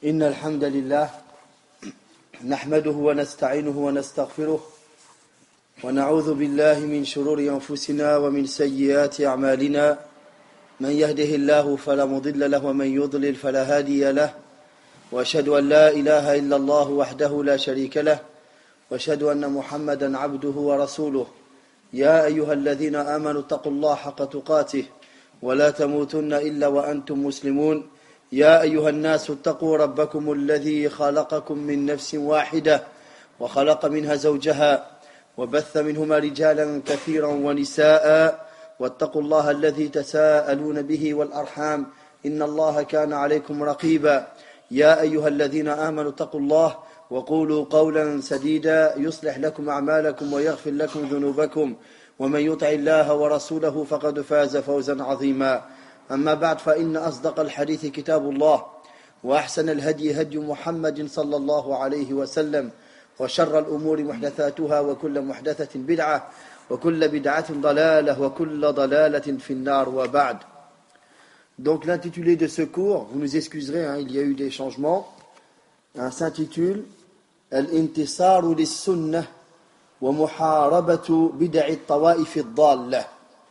إن الحمد لله نحمده ونستعينه ونستغفره ونعوذ بالله من شرور أنفسنا ومن سيئات أعمالنا من يهده الله فلا مضل له ومن يضلل فلا هادي له وأشهد أن لا إله إلا الله وحده لا شريك له وأشهد أن محمدا عبده ورسوله يا أيها الذين آمنوا اتقوا الله حق تقاته ولا تموتن إلا وأنتم مسلمون يا أيها الناس اتقوا ربكم الذي خلقكم من نفس واحدة وخلق منها زوجها وبث منهما رجالا كثيرا ونساء واتقوا الله الذي تساءلون به والأرحام إن الله كان عليكم رقيبا يا أيها الذين آمنوا اتقوا الله وقولوا قولا سديدا يصلح لكم أعمالكم ويغفر لكم ذنوبكم ومن يطع الله ورسوله فقد فاز فوزا عظيما أما بعد فإن أصدق الحديث كتاب الله وأحسن الهدي هدي محمد صلى الله عليه وسلم وشر الأمور محدثاتها وكل محدثة بدعة وكل بدعة ضلالة وكل ضلالة في النار وبعد. Donc l'intitulé de ce cours, vous nous excuserez, il y a eu des changements, s'intitule Al-intisaru lis-sunnah wa muharabatu bid'i at-tawaif ad-dallah.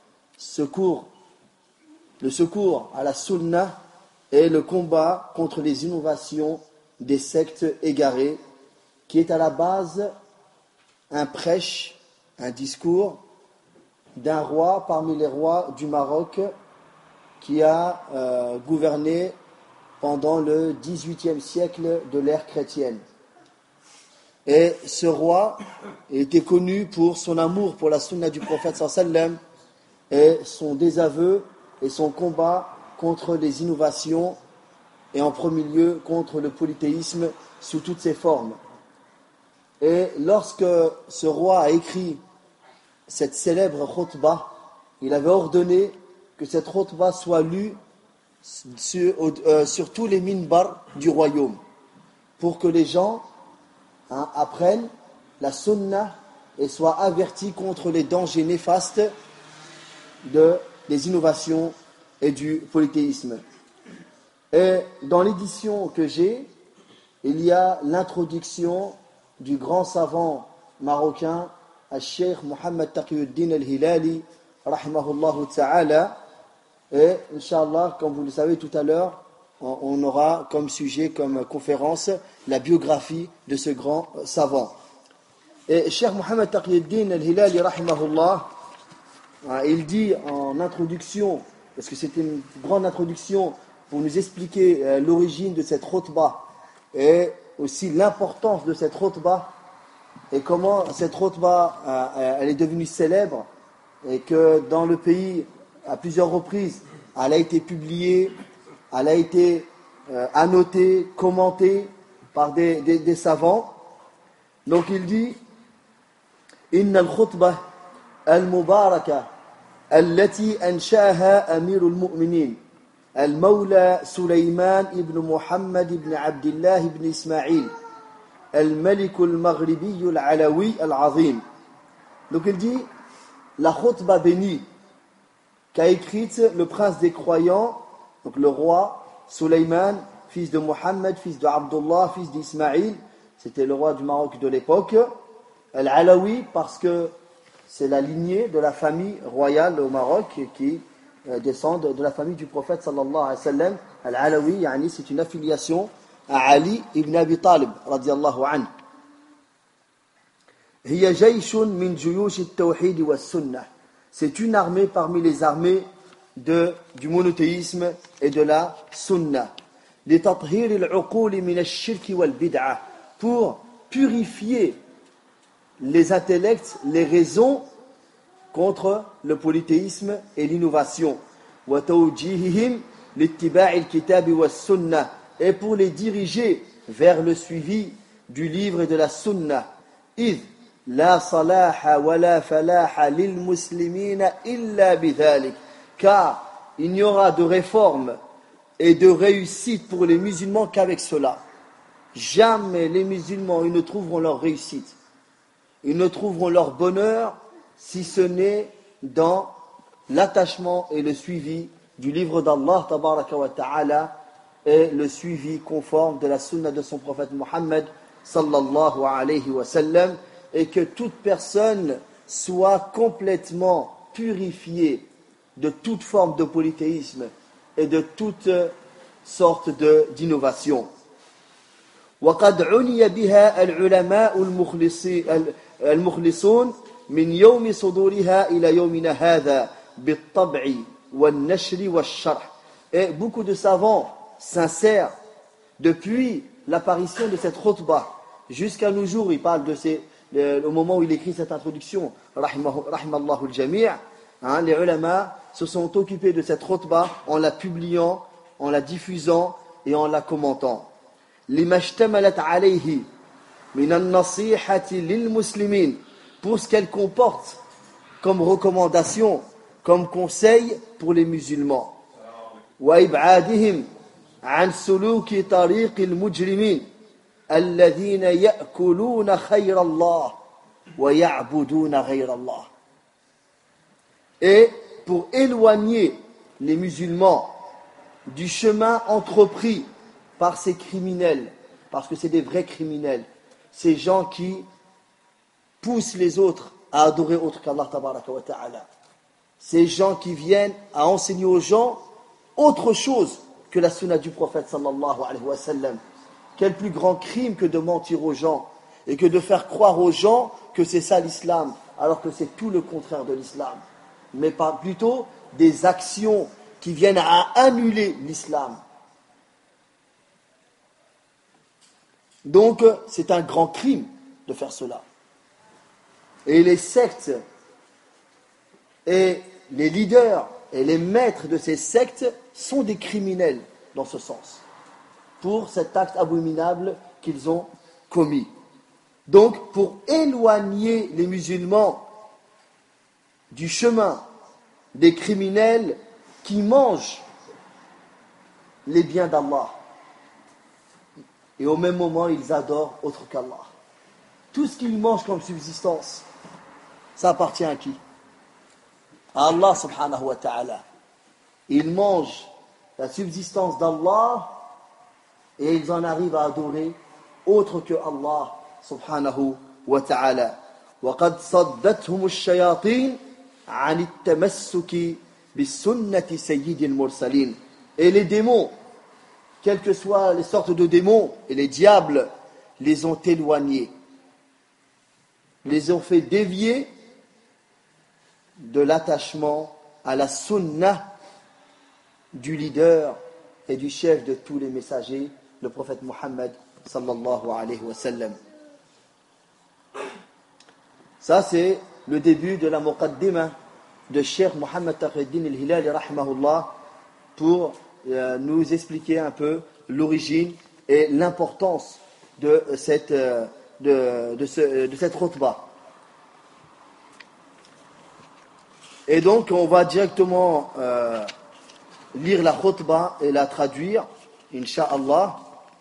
Le secours à la sunna est le combat contre les innovations des sectes égarées, qui est à la base un prêche, un discours d'un roi parmi les rois du Maroc qui a gouverné pendant le XVIIIe siècle de l'ère chrétienne. Et ce roi était connu pour son amour pour la sunna du prophète sallallahu alayhi wa sallam et son désaveu et son combat contre les innovations et en premier lieu contre le polythéisme sous toutes ses formes. Et lorsque ce roi a écrit cette célèbre khutbah, il avait ordonné que cette khutbah soit lue sur tous les minbars du royaume pour que les gens apprennent la sunna et soient avertis contre les dangers néfastes des innovations et du polythéisme. Et dans l'édition que j'ai, il y a l'introduction du grand savant marocain, Al-Sheikh Mohammed Taqiyuddin Al-Hilali, rahimahullah ta'ala. Et, Inch'Allah, comme vous le savez tout à l'heure, on aura comme sujet, comme conférence, la biographie de ce grand savant. Et Cheikh Mohammed Taqiyuddin Al-Hilali, rahimahullah, il dit en introduction, parce que c'était une grande introduction pour nous expliquer l'origine de cette khutbah et aussi l'importance de cette khutbah et comment cette khutbah elle est devenue célèbre et que dans le pays, à plusieurs reprises, elle a été publiée, elle a été annotée, commentée par des savants. Donc il dit Inna al-khutbah al-mubarakah التي أنشأها أمير المؤمنين المولى سليمان بن محمد بن عبد الله بن إسماعيل الملك المغربي العلوي العظيم. Donc il dit la khutbah bénie qu'a écrite le prince des croyants, donc le roi Sulayman, fils de Mohammed, fils de Abdullah, fils d'Ismaïl, c'était le roi du Maroc de l'époque, Al-Alawi, parce que c'est la lignée de la famille royale au Maroc qui descend de la famille du prophète sallallahu alayhi wa sallam. Al-Alawi, yani, c'est une affiliation à Ali ibn Abi Talib, radiyallahu anhu. Hiya jayshun min juyush at-tawhid wa sunnah. C'est une armée parmi les armées du monothéisme et de la sunna. Li tathhir al-uqul min ash-shirk wal bid'ah, pour purifier les intellects, les raisons contre le polythéisme et l'innovation. وَتَوْجِيهِهِمْ لِاتِّبَاعِ الْكِتَابِ وَالسُّنَّةِ, et pour les diriger vers le suivi du livre et de la sunna. إِذْ لَا صَلَاحَ وَلَا فَلَاحَ لِلْمُسْلِمِينَ إِلَّا بِذَلِكَ, car il n'y aura de réforme et de réussite pour les musulmans qu'avec cela. Jamais les musulmans ils ne trouveront leur réussite, ils ne trouveront leur bonheur si ce n'est dans l'attachement et le suivi du livre d'Allah tabaraka wa ta'ala et le suivi conforme de la sunna de son prophète Muhammad sallallahu alayhi wa sallam, et que toute personne soit complètement purifiée de toute forme de polythéisme et de toute sorte d'innovation. وقد عني بها العلماء المخلصون من يوم صدورها إلى يومنا هذا بالطبع والنشر والشرح. Et beaucoup de savants sincères, depuis l'apparition de cette khutbah jusqu'à nos jours, il parle au moment où il écrit cette introduction, rahimallahu al-jami', les ulama se sont occupés de cette khutbah en la publiant, en la diffusant et en la commentant. لما اشتملت عليه من النصيحة للمسلمين, pour ce qu'elle comporte comme recommandation, comme conseil pour les musulmans. وإبعادهم عن سلوك طريق المجرمين الذين يأكلون خير الله ويعبدون غير الله. Et pour éloigner les musulmans du chemin entrepris par ces criminels, parce que c'est des vrais criminels, ces gens qui poussent les autres à adorer autre qu'Allah tabaraka wa ta'ala, ces gens qui viennent à enseigner aux gens autre chose que la sunna du prophète sallallahu alayhi wa sallam. Quel plus grand crime que de mentir aux gens et que de faire croire aux gens que c'est ça l'islam, alors que c'est tout le contraire de l'islam, mais pas plutôt des actions qui viennent à annuler l'islam. Donc, c'est un grand crime de faire cela. Et les sectes et les leaders et les maîtres de ces sectes sont des criminels dans ce sens, pour cet acte abominable qu'ils ont commis. Donc, pour éloigner les musulmans du chemin des criminels qui mangent les biens d'Allah, et au même moment, ils adorent autre qu'Allah. Tout ce qu'ils mangent comme subsistance, ça appartient à qui? À Allah subhanahu wa ta'ala. Ils mangent la subsistance d'Allah et ils en arrivent à adorer autre que Allah subhanahu wa ta'ala. وَقَدْ صَدَّتْهُمُ الشَّيَاطِينَ عَنِ التَّمَسُّكِ بِالسُّنَّةِ سَيِّدِ الْمُرْسَلِينَ. Et les démons, quelles que soient les sortes de démons, et les diables, les ont éloignés, les ont fait dévier de l'attachement à la sunnah du leader et du chef de tous les messagers, le prophète Muhammad sallallahu alayhi wa sallam. Ça, c'est le début de la muqaddima de Cheikh Mohammed Taqiyuddin al-Hilali rahimahullah, pour nous expliquer un peu l'origine et l'importance de cette khutbah. Et donc, on va directement lire la khutbah et la traduire, incha'Allah.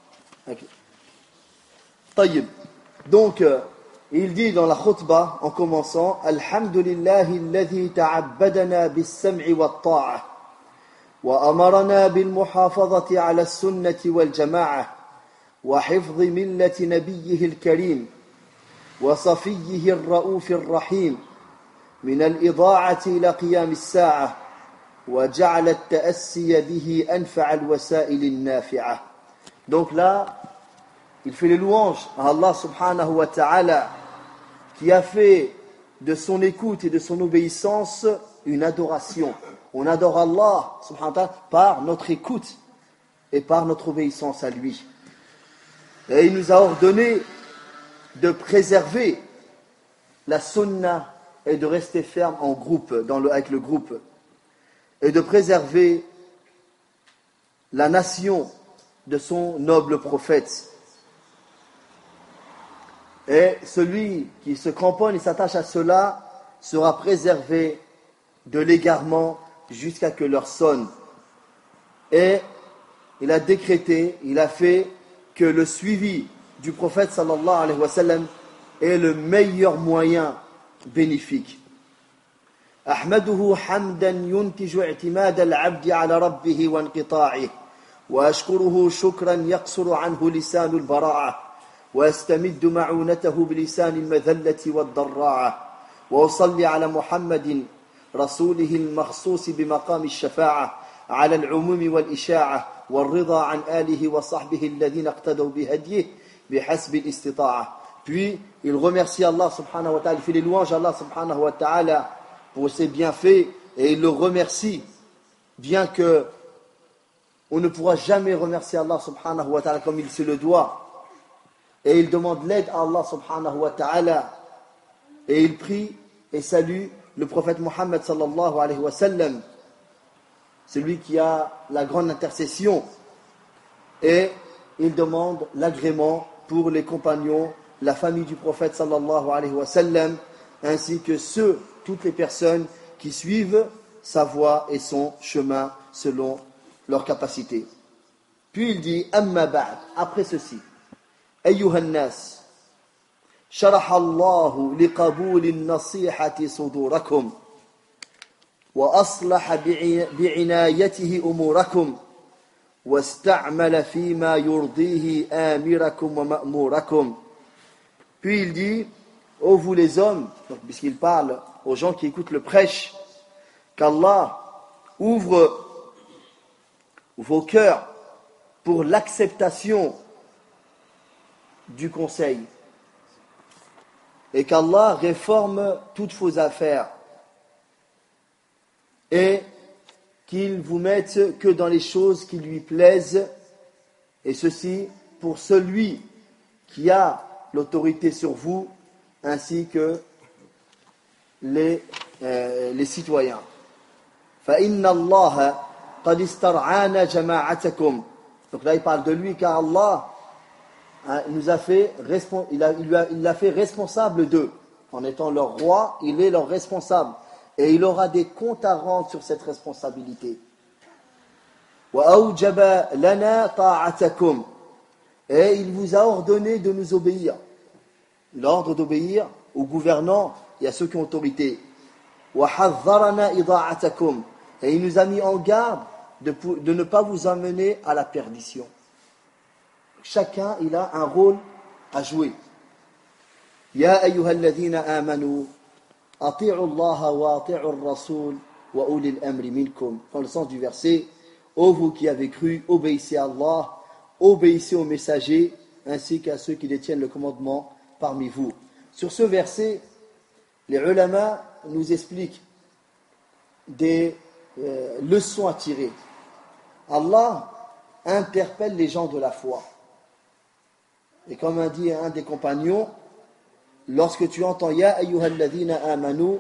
طيب. Donc, il dit dans la khutbah, en commençant, Alhamdulillahi alladhi ta'abbadana bis-sam'i wat-ta'a وأمرنا بالمحافظة على السنة والجماعة وحفظ ملة نبيه الكريم وصفيه الرؤوف الرحيم من الإضاعة إلى قيام الساعة وجعل التأسي به أنفع الوسائل النافعة. Donc là, il fait les louanges à Allah subhanahu wa ta'ala, qui a fait de son écoute et de son obéissance une adoration. On adore Allah subhanahu wa ta'ala par notre écoute et par notre obéissance à lui. Et il nous a ordonné de préserver la sunna et de rester ferme en groupe, avec le groupe, et de préserver la nation de son noble prophète. Et celui qui se cramponne et s'attache à cela sera préservé de l'égarement jusqu'à que l'heure sonne. Et il a décrété, il a fait que le suivi du prophète sallallahu alayhi wa sallam est le meilleur moyen bénéfique. أحمده حمدا ينتج اعتماد العبد على ربه وانقطاعه وأشكره شكرا يقصر عنه لسان البراعة وأستمد معونته بلسان المذلة والضراعة وأصلي على محمد رسوله المخصوص بمقام الشفاعة على العموم والإشاعة والرضا عن آله وصحبه الذين اقتدوا بهديه بحسب الاستطاعة. Puis il remercie Allah subhanahu wa ta'ala, il fait les louanges à Allah subhanahu wa ta'ala pour ses bienfaits et il le remercie, bien que on ne pourra jamais remercier Allah subhanahu wa ta'ala comme il se le doit. Et il demande l'aide à Allah subhanahu wa ta'ala et il prie et salue le prophète Muhammad sallallahu alayhi wa sallam, celui qui a la grande intercession, et il demande l'agrément pour les compagnons, la famille du prophète sallallahu alayhi wa sallam, ainsi que toutes les personnes qui suivent sa voie et son chemin selon leur capacité. Puis il dit amma ba'd, après ceci, ayyuhan nas شرح الله لقبول النصيحة صدوركم وأصلح بعنايته أموركم واستعمل فيما يرضيه آمركم ومأموركم. Puis il dit, ô vous les hommes, donc puisqu'il parle aux gens qui écoutent le prêche, qu'Allah ouvre vos cœurs pour l'acceptation du conseil et qu'Allah réforme toutes vos affaires et qu'il vous mette que dans les choses qui lui plaisent, et ceci pour celui qui a l'autorité sur vous ainsi que les citoyens. فَإِنَّ اللَّهَ قَدْ اسْتَرْعَانَ جَمَاعَتَكُمْ. Donc là il parle de lui, car Allah il l'a fait responsable d'eux. En étant leur roi, il est leur responsable. Et il aura des comptes à rendre sur cette responsabilité. وَأَوْجَبَ لَنَا طَاعَتَكُمْ. Et il vous a ordonné de nous obéir. L'ordre d'obéir aux gouvernants et à ceux qui ont autorité. وَحَذَّرَنَا إِضَاعَتَكُمْ. Et il nous a mis en garde de ne pas vous amener à la perdition. Chacun, il a un rôle à jouer. Ya ayyuhalladhina amanu, ati'u Allah wa ati'u ar-rasul wa ulil amri minkum. Dans le sens du verset, ô vous qui avez cru, obéissez à Allah, obéissez aux messagers, ainsi qu'à ceux qui détiennent le commandement parmi vous. Sur ce verset, les ulama nous expliquent des leçons à tirer. Allah interpelle les gens de la foi. Et comme a dit un des compagnons, lorsque tu entends Ya ayyuhalladhina amanu,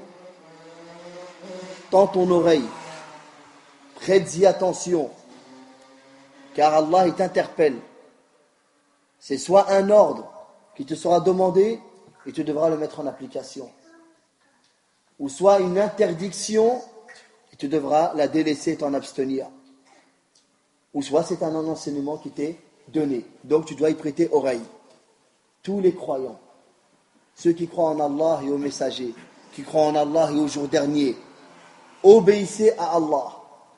tends ton oreille, prête-y attention, car Allah il t'interpelle. C'est soit un ordre qui te sera demandé et tu devras le mettre en application, ou soit une interdiction et tu devras la délaisser et t'en abstenir, ou soit c'est un enseignement qui t'est donné, donc tu dois y prêter oreille. Tous les croyants, ceux qui croient en Allah et aux messagers, qui croient en Allah et au jour dernier, obéissez à Allah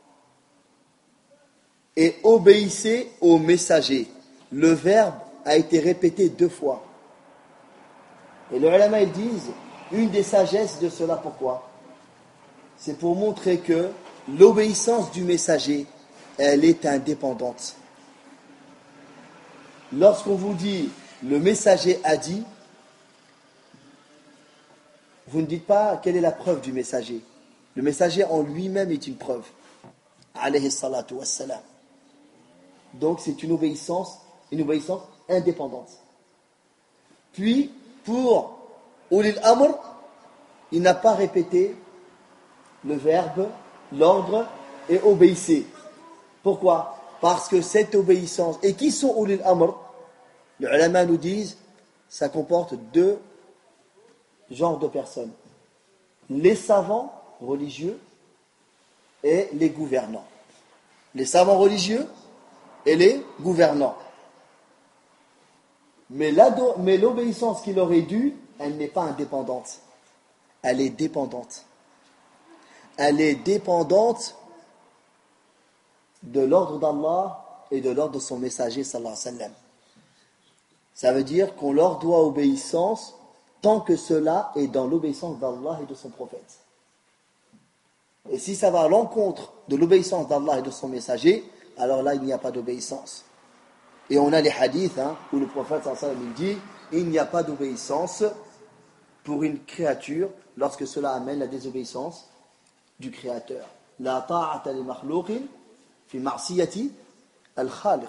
et obéissez aux messagers. Le verbe a été répété 2 fois. Et les ulama ils disent, une des sagesses de cela, pourquoi? C'est pour montrer que l'obéissance du messager, elle est indépendante. Lorsqu'on vous dit le messager a dit, vous ne dites pas quelle est la preuve du messager. Le messager en lui-même est une preuve. Alayhi salatu wassalam. Donc c'est une obéissance indépendante. Puis pour ulil amr, il n'a pas répété le verbe, l'ordre et obéissez. Pourquoi? Parce que cette obéissance, et qui sont ulil amr? Les ulama nous disent, ça comporte 2 genres de personnes. Les savants religieux et les gouvernants. Les savants religieux et les gouvernants. Mais l'obéissance qu'il aurait due, elle n'est pas indépendante. Elle est dépendante. Elle est dépendante de l'ordre d'Allah et de l'ordre de son messager sallallahu alayhi wa sallam. Ça veut dire qu'on leur doit obéissance tant que cela est dans l'obéissance d'Allah et de son prophète. Et si ça va à l'encontre de l'obéissance d'Allah et de son messager, alors là il n'y a pas d'obéissance. Et on a les hadiths où le prophète sallallahu alayhi wa sallam dit il n'y a pas d'obéissance pour une créature lorsque cela amène la désobéissance du créateur. La ta'ata li makhlouqin fi ma'siyati al-khaliq.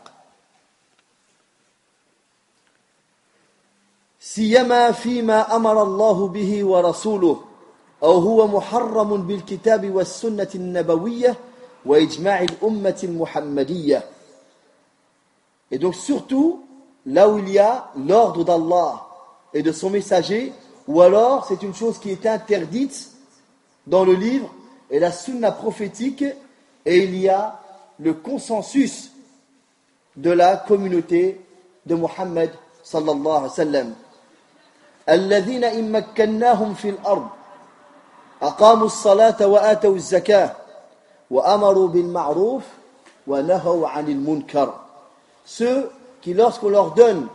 سيما فيما أمر الله به ورسوله أو هو محرم بالكتاب والسنة النبوية وإجماع الأمة المحمدية. Et donc surtout là où il y a l'ordre d'Allah et de son messager, ou alors c'est une chose qui est interdite dans le livre et la sunna prophétique, et il y a le consensus de la communauté de Muhammad sallallahu alayhi wa sallam. الذين إن مكناهم في الأرض أقاموا الصلاة وآتوا الزكاة وأمروا بالمعروف ونهوا عن المنكر. Ceux qui, lorsqu'on leur donne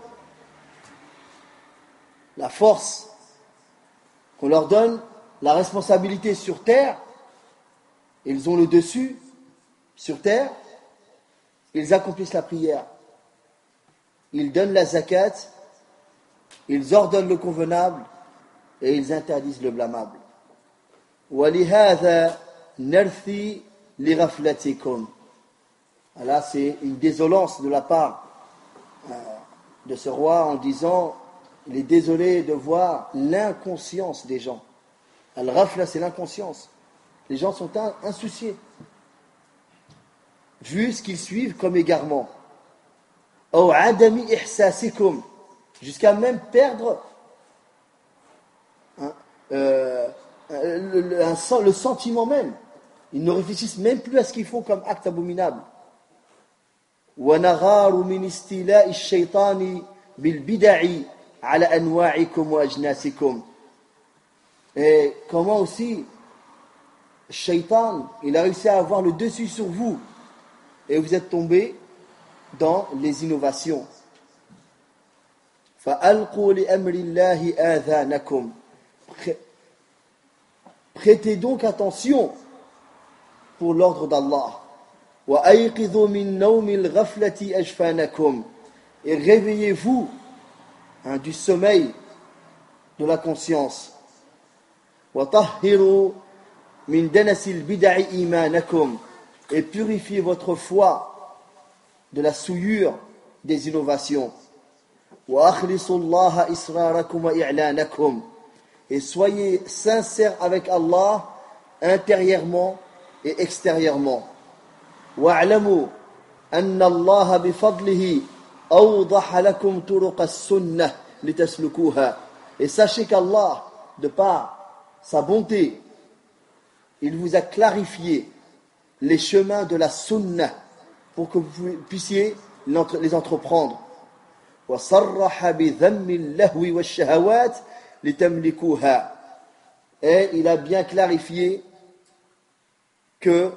la force, qu'on leur donne la responsabilité sur terre, ils ont le dessus sur terre, ils accomplissent la prière, ils donnent la zakat, ils ordonnent le convenable et ils interdisent le blâmable. وَلِهَذَا نَرْثِي لِغَفْلَتِكُمْ. Là, c'est une désolance de la part de ce roi en disant il est désolé de voir l'inconscience des gens. Al-ghafla, c'est l'inconscience. Les gens sont insouciés, vu ce qu'ils suivent comme égarement. أو عدم إحساسكم, jusqu'à même perdre le sentiment même. Ils ne réfléchissent même plus à ce qu'ils font comme acte abominable. وَنَغَارُ مِنْ اسْتِلَاءِ الشَّيْطَانِ بِالْبِدَعِ عَلَى أَنْوَاعِكُمْ وَأَجْنَاسِكُمْ. Et comment aussi le shaitan, il a réussi à avoir le dessus sur vous et vous êtes tombés dans les innovations. فَأَلْقُوا لِأَمْرِ اللَّهِ آذَانَكُمْ. Prêtez donc attention pour l'ordre d'Allah. وَأَيْقِظُوا مِنْ نَوْمِ الْغَفْلَةِ أَجْفَانَكُمْ. Et réveillez-vous du sommeil de la conscience. وَطَهِّرُوا مِنْ دَنَسِ الْبِدَعِ إِيمَانَكُمْ. Et purifiez votre foi de la souillure des innovations. وَأَخْلِصُوا اللَّهَ إِسْرَارَكُمْ وَإِعْلَانَكُمْ. Et soyez sincères avec Allah intérieurement et extérieurement. وَاعْلَمُوا أَنَّ اللَّهَ بِفَضْلِهِ أَوْضَحَ لَكُمْ طُرُقَ السُّنَّةِ لِتَسْلُكُوهَا. Et sachez qu'Allah, de par sa bonté, il vous a clarifié les chemins de la sunnah pour que vous puissiez les entreprendre. وَصَرَّحَ بِذَمِّ اللَّهْوِ وَالشَّهَوَاتِ لِتَمْلِكُوهَا. Et il a bien clarifié que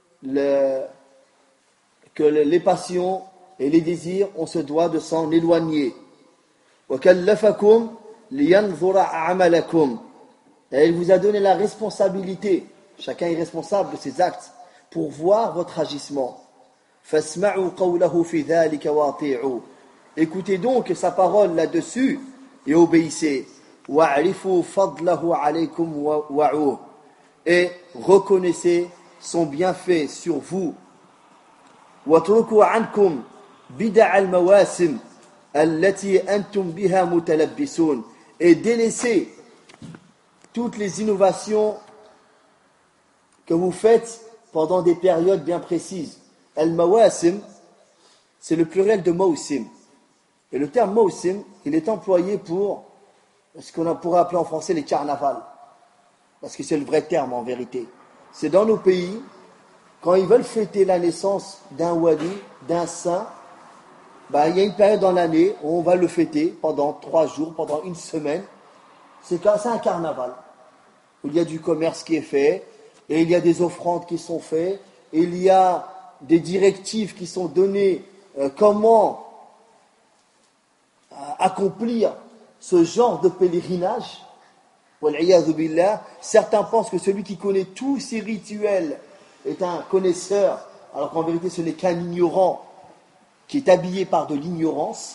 les passions et les désirs, on se doit de s'en éloigner. وَكَلَّفَكُمْ لِيَنْظُرَ أَعْمَلَكُمْ. Et il vous a donné la responsabilité, chacun est responsable de ses actes, pour voir votre agissement. فَاسْمَعُوا قَوْلَهُ فِي ذَلِكَ وَاطِيعُوا. Écoutez donc sa parole là-dessus et obéissez. وَاعْرِفُوا فَضْلَهُ عَلَيْكُمْ وَعُوهُ. Et reconnaissez son bienfait sur vous. وَاتْرُكُوا عَنْكُمْ بِدَعَ الْمَوَاسِمِ الَّتِي أَنْتُمْ بِهَا مُتَلَبِّسُونَ. Et délaissez toutes les innovations que vous faites pendant des périodes bien précises. Al-Mawasim, c'est le pluriel de Mawsim. Et le terme Mawsim, il est employé pour ce qu'on pourrait appeler en français les carnavals. Parce que c'est le vrai terme en vérité. C'est dans nos pays, quand ils veulent fêter la naissance d'un wali, d'un saint, il y a une période dans l'année où on va le fêter pendant 3 jours, pendant une semaine. C'est un carnaval, où il y a du commerce qui est fait, et il y a des offrandes qui sont faites, et il y a des directives qui sont données comment accomplir ce genre de pèlerinage. Wal'iyadhu billah. Certains pensent que celui qui connaît tous ces rituels est un connaisseur, alors qu'en vérité ce n'est qu'un ignorant qui est habillé par de l'ignorance.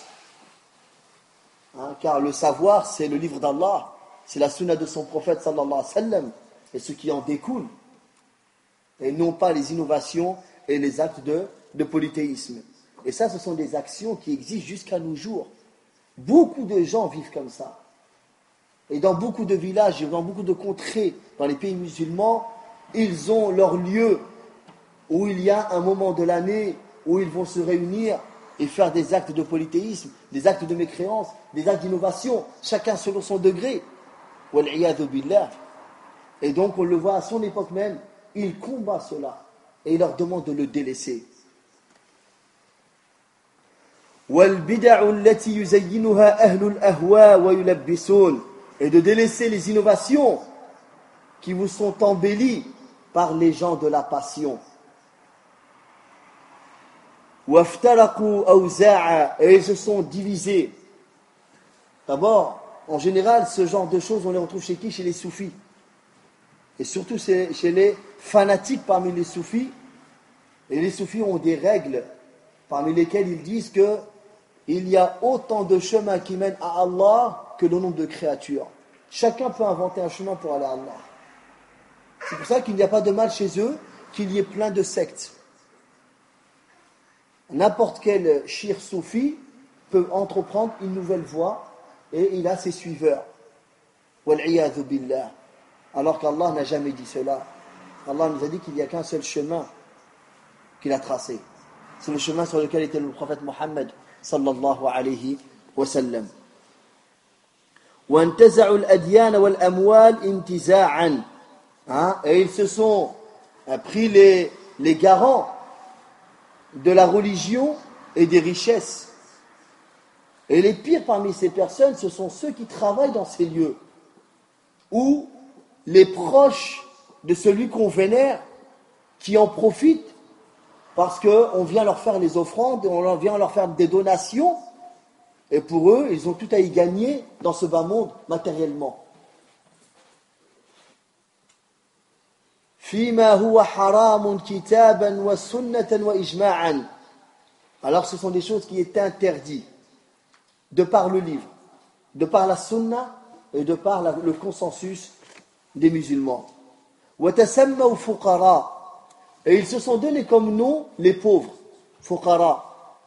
Car le savoir, c'est le livre d'Allah, c'est la sunna de son prophète sallallahu alayhi wa sallam, et ce qui en découle, et non pas les innovations et les actes de polythéisme. Et ça, ce sont des actions qui existent jusqu'à nos jours. Beaucoup de gens vivent comme ça. Et dans beaucoup de villages, dans beaucoup de contrées, dans les pays musulmans, ils ont leur lieu où il y a un moment de l'année où ils vont se réunir et faire des actes de polythéisme, des actes de mécréance, des actes d'innovation, chacun selon son degré. Wal'iyadhu billah. Et donc on le voit à son époque même, il combat cela et il leur demande de le délaisser. وَالْبِدَعُ الَّتِي يُزَيِّنُهَا أَهْلُ الْأَهْوَاءِ وَيُلَبِّسُونَ. Et de délaisser les innovations qui vous sont embellies par les gens de la passion. وَافْتَرَقُوا أَوْزَاعًا. Et ils se sont divisés. D'abord, en général, ce genre de choses, on les retrouve chez qui? Chez les soufis. Et surtout chez les fanatiques parmi les soufis. Et les soufis ont des règles parmi lesquelles ils disent que il y a autant de chemins qui mènent à Allah que le nombre de créatures. Chacun peut inventer un chemin pour aller à Allah. C'est pour ça qu'il n'y a pas de mal chez eux qu'il y ait plein de sectes. N'importe quel shir soufi peut entreprendre une nouvelle voie et il a ses suiveurs. Wal'iyadhu billah. Alors qu'Allah n'a jamais dit cela. Allah nous a dit qu'il n'y a qu'un seul chemin qu'il a tracé. C'est le chemin sur lequel était le prophète Mohammed sallallahu alayhi wa sallam. وَانْتَزَعُوا الْأَدْيَانَ وَالْأَمْوَالِ انْتِزَاعًا. Et ils se sont pris les garants de la religion et des richesses. Et les pires parmi ces personnes, ce sont ceux qui travaillent dans ces lieux, ou les proches de celui qu'on vénère, qui en profitent parce qu'on vient leur faire les offrandes, on vient leur faire des donations, et pour eux, ils ont tout à y gagner dans ce bas monde matériellement. فيما هو حرام كتابا وسنة وإجماعا. Alors ce sont des choses qui étaient interdites de par le livre, de par la sunna et de par le consensus des musulmans. وتسموا فقراء. Et ils se sont donnés comme nom les pauvres, فقراء.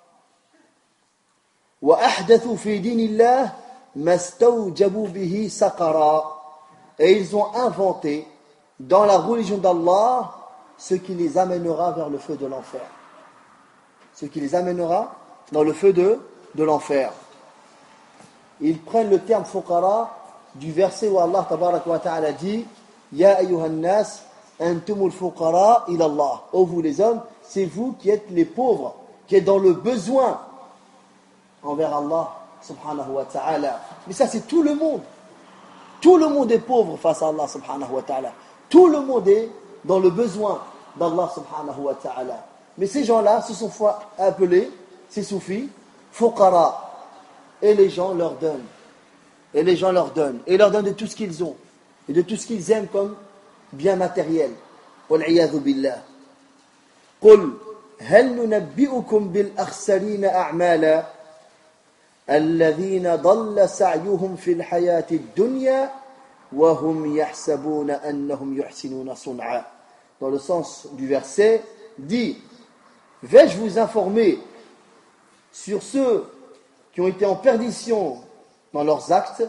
وأحدثوا في دين الله ما استوجبوا به سقرا. Et ils ont inventé dans la religion d'Allah ce qui les amènera vers le feu de l'enfer. Ce qui les amènera dans le feu de l'enfer. Ils prennent le terme fuqara du verset où Allah tabaraka wa ta'ala dit Ya ayyuhan nas antumul fuqara ila Allah. Ô vous les hommes, c'est vous qui êtes les pauvres, qui êtes dans le besoin envers Allah subhanahu wa ta'ala. Mais ça c'est tout le monde. Tout le monde est pauvre face à Allah subhanahu wa ta'ala. Tout le monde est dans le besoin d'Allah subhanahu wa ta'ala. Mais ces gens-là se sont appelés, ces soufis, fuqara. Et les gens leur donnent. Et les gens leur donnent. Et ils leur donnent de tout ce qu'ils ont. Et de tout ce qu'ils aiment comme bien matériel. Wal'iyadhu billah. قُلْ هَلْ نُنَبِّئُكُمْ بِالْأَخْسَرِينَ أَعْمَالًا الَّذِينَ ضَلَّ سَعْيُهُمْ فِي الْحَيَاةِ الدُّنْيَا وَهُمْ يَحْسَبُونَ أَنَّهُمْ يُحْسِنُونَ صُنْعًا. Dans le sens du verset, dit vais-je vous informer sur ceux qui ont été en perdition dans leurs actes?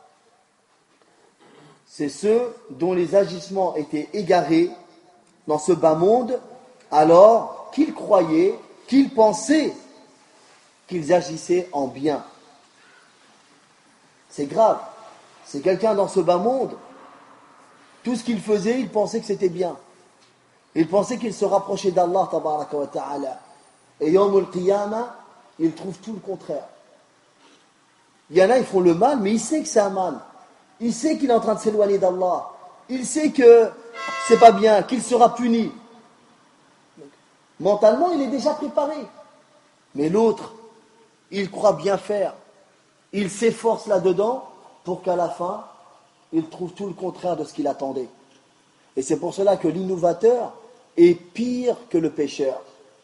C'est ceux dont les agissements étaient égarés dans ce bas monde, alors qu'ils croyaient, qu'ils pensaient qu'ils agissaient en bien. C'est grave. C'est quelqu'un dans ce bas monde, tout ce qu'il faisait, il pensait que c'était bien. Il pensait qu'il se rapprochait d'Allah tabaraka wa ta'ala. Et Yawm al-Qiyamah, il trouve tout le contraire. Il y en a, ils font le mal, mais il sait que c'est un mal. Il sait qu'il est en train de s'éloigner d'Allah. Il sait que c'est pas bien, qu'il sera puni. Donc, mentalement, il est déjà préparé. Mais l'autre, il croit bien faire. Il s'efforce là-dedans pour qu'à la fin, il trouve tout le contraire de ce qu'il attendait. Et c'est pour cela que l'innovateur est pire que le pécheur.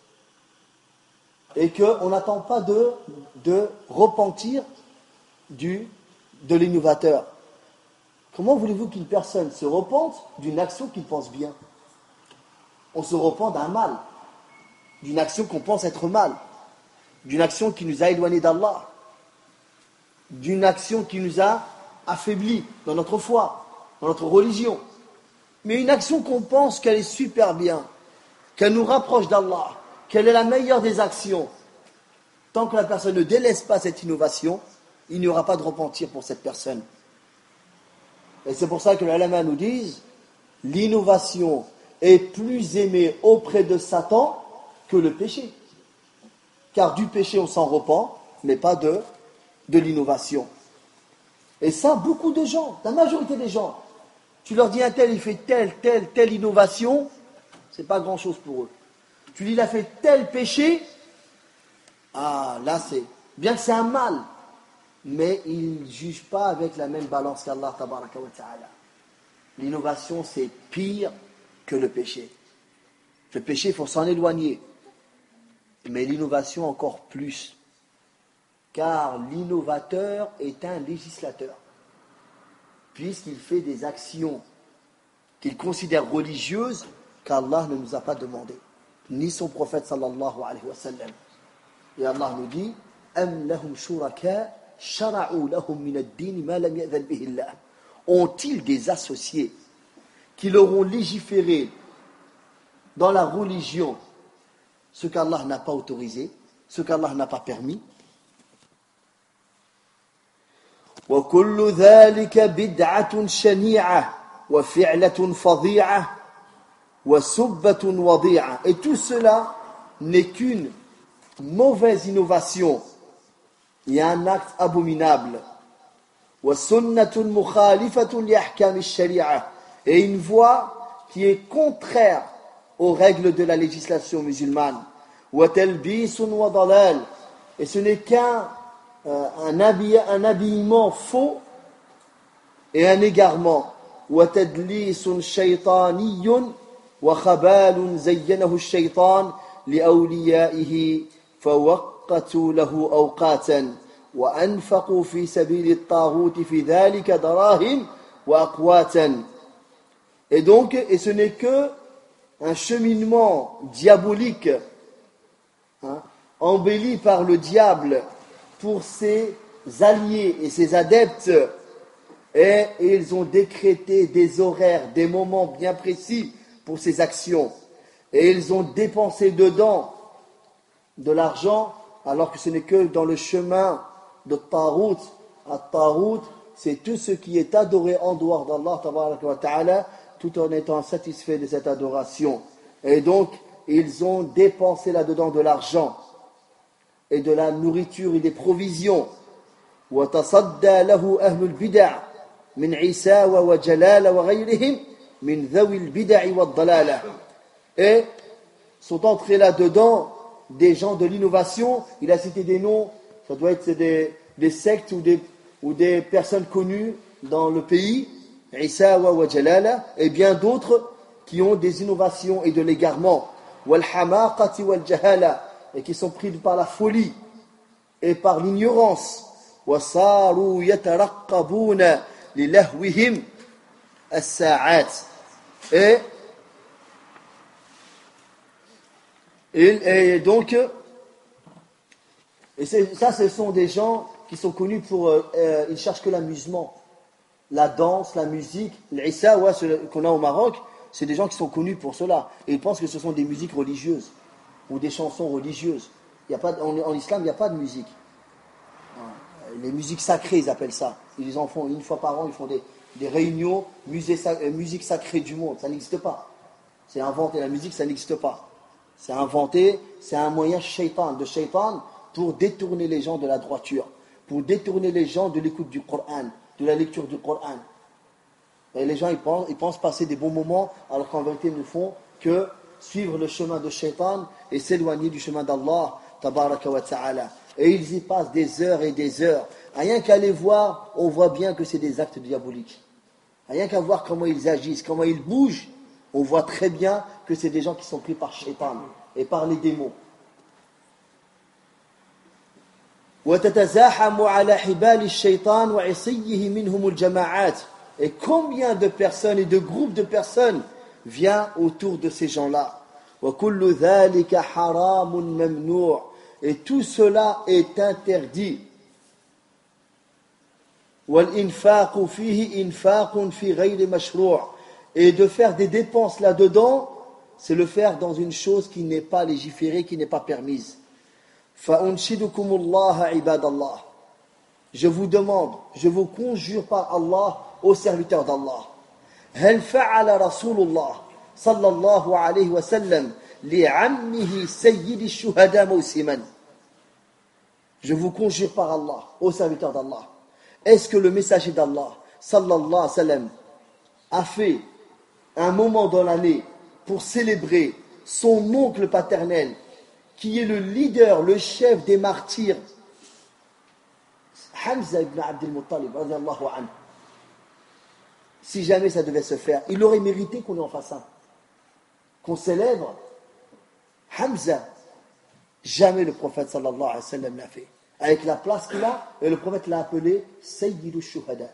Et qu'on n'attend pas de repentir de l'innovateur. Comment voulez-vous qu'une personne se repente d'une action qu'il pense bien? On se repent d'un mal, d'une action qu'on pense être mal, d'une action qui nous a éloignés d'Allah, d'une action qui nous a affaiblis dans notre foi, dans notre religion. Mais une action qu'on pense qu'elle est super bien, qu'elle nous rapproche d'Allah, qu'elle est la meilleure des actions. Tant que la personne ne délaisse pas cette innovation, il n'y aura pas de repentir pour cette personne. Et c'est pour ça que les ulama nous disent, l'innovation est plus aimée auprès de Satan que le péché. Car du péché on s'en repent, mais pas de l'innovation. Et ça, beaucoup de gens, la majorité des gens, tu leur dis un tel, il fait telle innovation, c'est pas grand chose pour eux. Tu dis, il a fait tel péché, ah, là c'est, bien que c'est un mal, mais ils ne jugent pas avec la même balance qu'Allah tabaraka wa ta'ala. L'innovation, c'est pire que le péché. Le péché, il faut s'en éloigner. Mais l'innovation encore plus. Car l'innovateur est un législateur. Puisqu'il fait des actions qu'il considère religieuses qu'Allah ne nous a pas demandées. Ni son prophète sallallahu alayhi wa sallam. Et Allah nous dit Am lahum shuraka shara'u lahum min ad-din ma lam ya'zan bihi Allah. Ont-ils des associés qui leur ont légiféré dans la religion ce qu'Allah n'a pas autorisé, ce qu'Allah n'a pas permis? وَكُلُّ ذَلِكَ بِدْعَةٌ شَنِيعَةٌ وَفِعْلَةٌ فَضِيعَةٌ وَسُبَّةٌ وَضِيعَةٌ. Et tout cela n'est qu'une mauvaise innovation et un acte abominable. وَسُنَّةٌ مُخَالِفَةٌ لِأَحْكَامِ الشَّرِيعَةِ. Et une voie qui est contraire aux règles de la législation musulmane. وَتَلْبِيسٌ وَضَلَالٌ. Et ce n'est qu'un habillement faux et un égarement. وَتَدْلِيسٌ شَيْطَانِيٌّ وَخَبَالٌ زَيَّنَهُ الشَّيْطَانُ لِأَوْلِيَائِهِ فَوَقَّتُوا لَهُ أَوْقَاتًا وَأَنْفَقُوا فِي سَبِيلِ الطَّاغُوتِ فِي ذَلِكَ دَرَاهِمْ وَأَقْوَاتًا. Et donc, et ce n'est que un cheminement diabolique, embelli par le diable pour ses alliés et ses adeptes, et ils ont décrété des horaires, des moments bien précis pour ces actions, et ils ont dépensé dedans de l'argent, alors que ce n'est que dans le chemin de Tarout. At-Tarout, c'est tout ce qui est adoré en dehors d'Allah tabaraka wa ta'ala, tout en étant satisfait de cette adoration. Et donc, ils ont dépensé là-dedans de l'argent et de la nourriture et des provisions. وَتَصَدَّى لَهُ أَهْلُ الْبِدَعِ مِنْ عِسَاوَ وَجَلَالَ وَغَيْرِهِمْ مِنْ ذَوِي الْبِدَعِ وَالضَّلَالَةِ. Et sont entrés là-dedans des gens de l'innovation. Il a cité des noms, ça doit être des sectes ou des personnes connues dans le pays, Isawa wa Jalala, et bien d'autres qui ont des innovations et de l'égarement, wal-hamaqati wal-jahala, et qui sont pris par la folie et par l'ignorance, wasaru yataraqqabuna lilahwihim as-sa'at. Et donc, ça, ce sont des gens qui sont connus pour, ils cherchent que l'amusement, la danse, la musique. L'Issa, qu'on a au Maroc, c'est des gens qui sont connus pour cela. Et ils pensent que ce sont des musiques religieuses ou des chansons religieuses. En islam, il n'y a pas de musique. Les musiques sacrées, ils appellent ça. Ils en font une fois par an, ils font des réunions, musique sacrée du monde. Ça n'existe pas. C'est inventé, la musique, ça n'existe pas. C'est inventé, c'est un moyen de shaitan pour détourner les gens de la droiture, pour détourner les gens de l'écoute du Coran, de la lecture du Coran. Et les gens, ils pensent passer des bons moments, alors qu'en vérité, ils ne font que suivre le chemin de shaitan et s'éloigner du chemin d'Allah tabaraka wa ta'ala. Et ils y passent des heures et des heures. Rien qu'à les voir, on voit bien que c'est des actes diaboliques. Rien qu'à voir comment ils agissent, comment ils bougent, on voit très bien que c'est des gens qui sont pris par Shaitan et par les démons. وَتَتَزَاحَمُ عَلَى حِبَالِ الشَّيْطَانِ وَعِصِيِّهِ مِنْهُمُ الْجَمَاعَاتِ. Et combien de personnes et de groupes de personnes viennent autour de ces gens-là. وَكُلُّ ذَلِكَ حَرَامٌ مَمْنُوعٌ. Et tout cela est interdit. وَالْإِنْفَاقُ فِيهِ إِنْفَاقٌ فِي غَيْرِ مَشْرُوعٍ. Et de faire des dépenses là-dedans, c'est le faire dans une chose qui n'est pas légiférée, qui n'est pas permise. فَأُنْشِدُكُمُ اللَّهَ عِبَادَ اللَّهِ. Je vous demande, je vous conjure par Allah, aux serviteurs d'Allah. هل فعل رسول الله صلى الله عليه وسلم لعمه سيد الشهداء موسما. Je vous conjure par Allah, aux serviteurs d'Allah. Est-ce que le messager d'Allah, sallallahu alayhi wa sallam, a fait un moment dans l'année pour célébrer son oncle paternel, qui est le leader, le chef des martyrs, Hamza ibn Abdul Muttalib, radiyallahu anhu. Si jamais ça devait se faire, il aurait mérité qu'on en fasse un. Qu'on célèbre Hamza. Jamais le prophète sallallahu alayhi wa sallam l'a fait. Avec la place qu'il a, et le prophète l'a appelé Sayyidu Shuhada.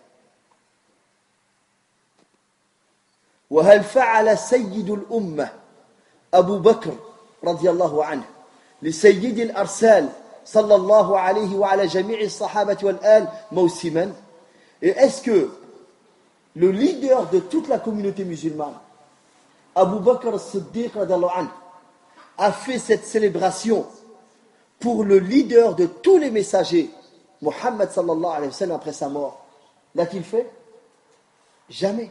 وهل فعل سيد الأمة أبو بكر رضي الله عنه لسيد الأرسال صلى الله عليه وعلى جميع الصحابة والآل موسما. Et est-ce que le leader de toute la communauté musulmane, Abu Bakr as-Siddiq radiyallahu anhu, a fait cette célébration pour le leader de tous les messagers, Muhammad sallallahu alayhi wa sallam, après sa mort? L'a-t-il fait? Jamais.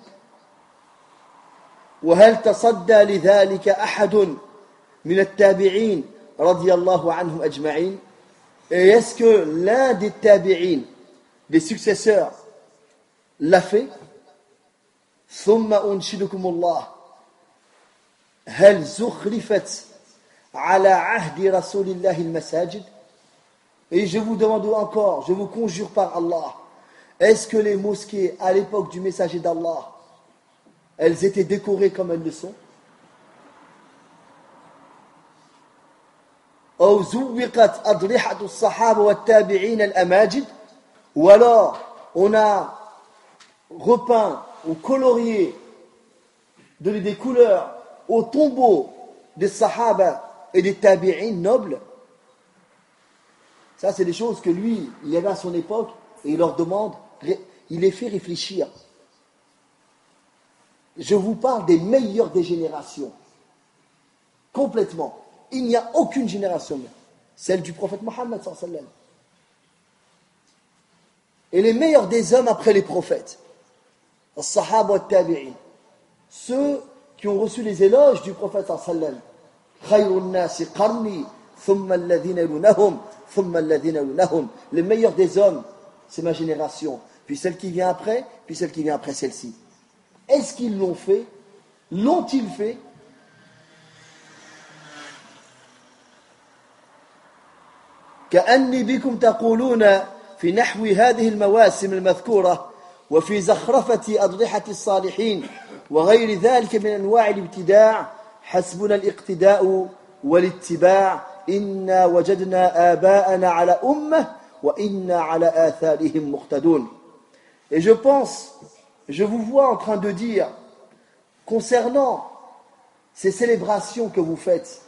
وهل تصدى لذلك أحد من التابعين رضي الله عنهم أجمعين. Et est-ce que l'un des tabi'in, des successeurs, l'a fait? ثم أنشدكم الله هل زخرفت على عهد رسول الله المساجد. Et je vous demande encore, je vous conjure par Allah, est-ce que les mosquées à l'époque du messager d'Allah, elles étaient décorées comme elles le sont? أو زوقت أضرحة الصحابة والتابعين الأماجد. Ou alors on a repeint ou colorié donné des couleurs aux tombeaux des sahaba et des tabi'in nobles. Ça, c'est des choses que lui, il y avait à son époque, et il leur demande, il les fait réfléchir. Je vous parle des meilleures des générations. Complètement. Il n'y a aucune génération, celle du prophète Mohammed sallallahu alayhi wa sallam. Et les meilleurs des hommes après les prophètes, les sahaba et tabi'in, ceux qui ont reçu les éloges du prophète sallallahu alayhi wa sallam. Khayrun nasi qarni, thumma alladhina yalunahum, thumma alladhina yalunahum. Les meilleurs des hommes, c'est ma génération. Puis celle qui vient après, puis celle qui vient après celle-ci. Est-ce qu'ils l'ont fait? L'ont-ils fait? كأني بكم تقولون في نحو هذه المواسم المذكورة وفي زخرفة أضرحة الصالحين وغير ذلك من أنواع الابتداع حسبنا الاقتداء والاتباع إنا وجدنا آباءنا على أمة وإنا على آثارهم مقتدون. Et je pense, je vous vois en train de dire concernant ces célébrations que vous faites,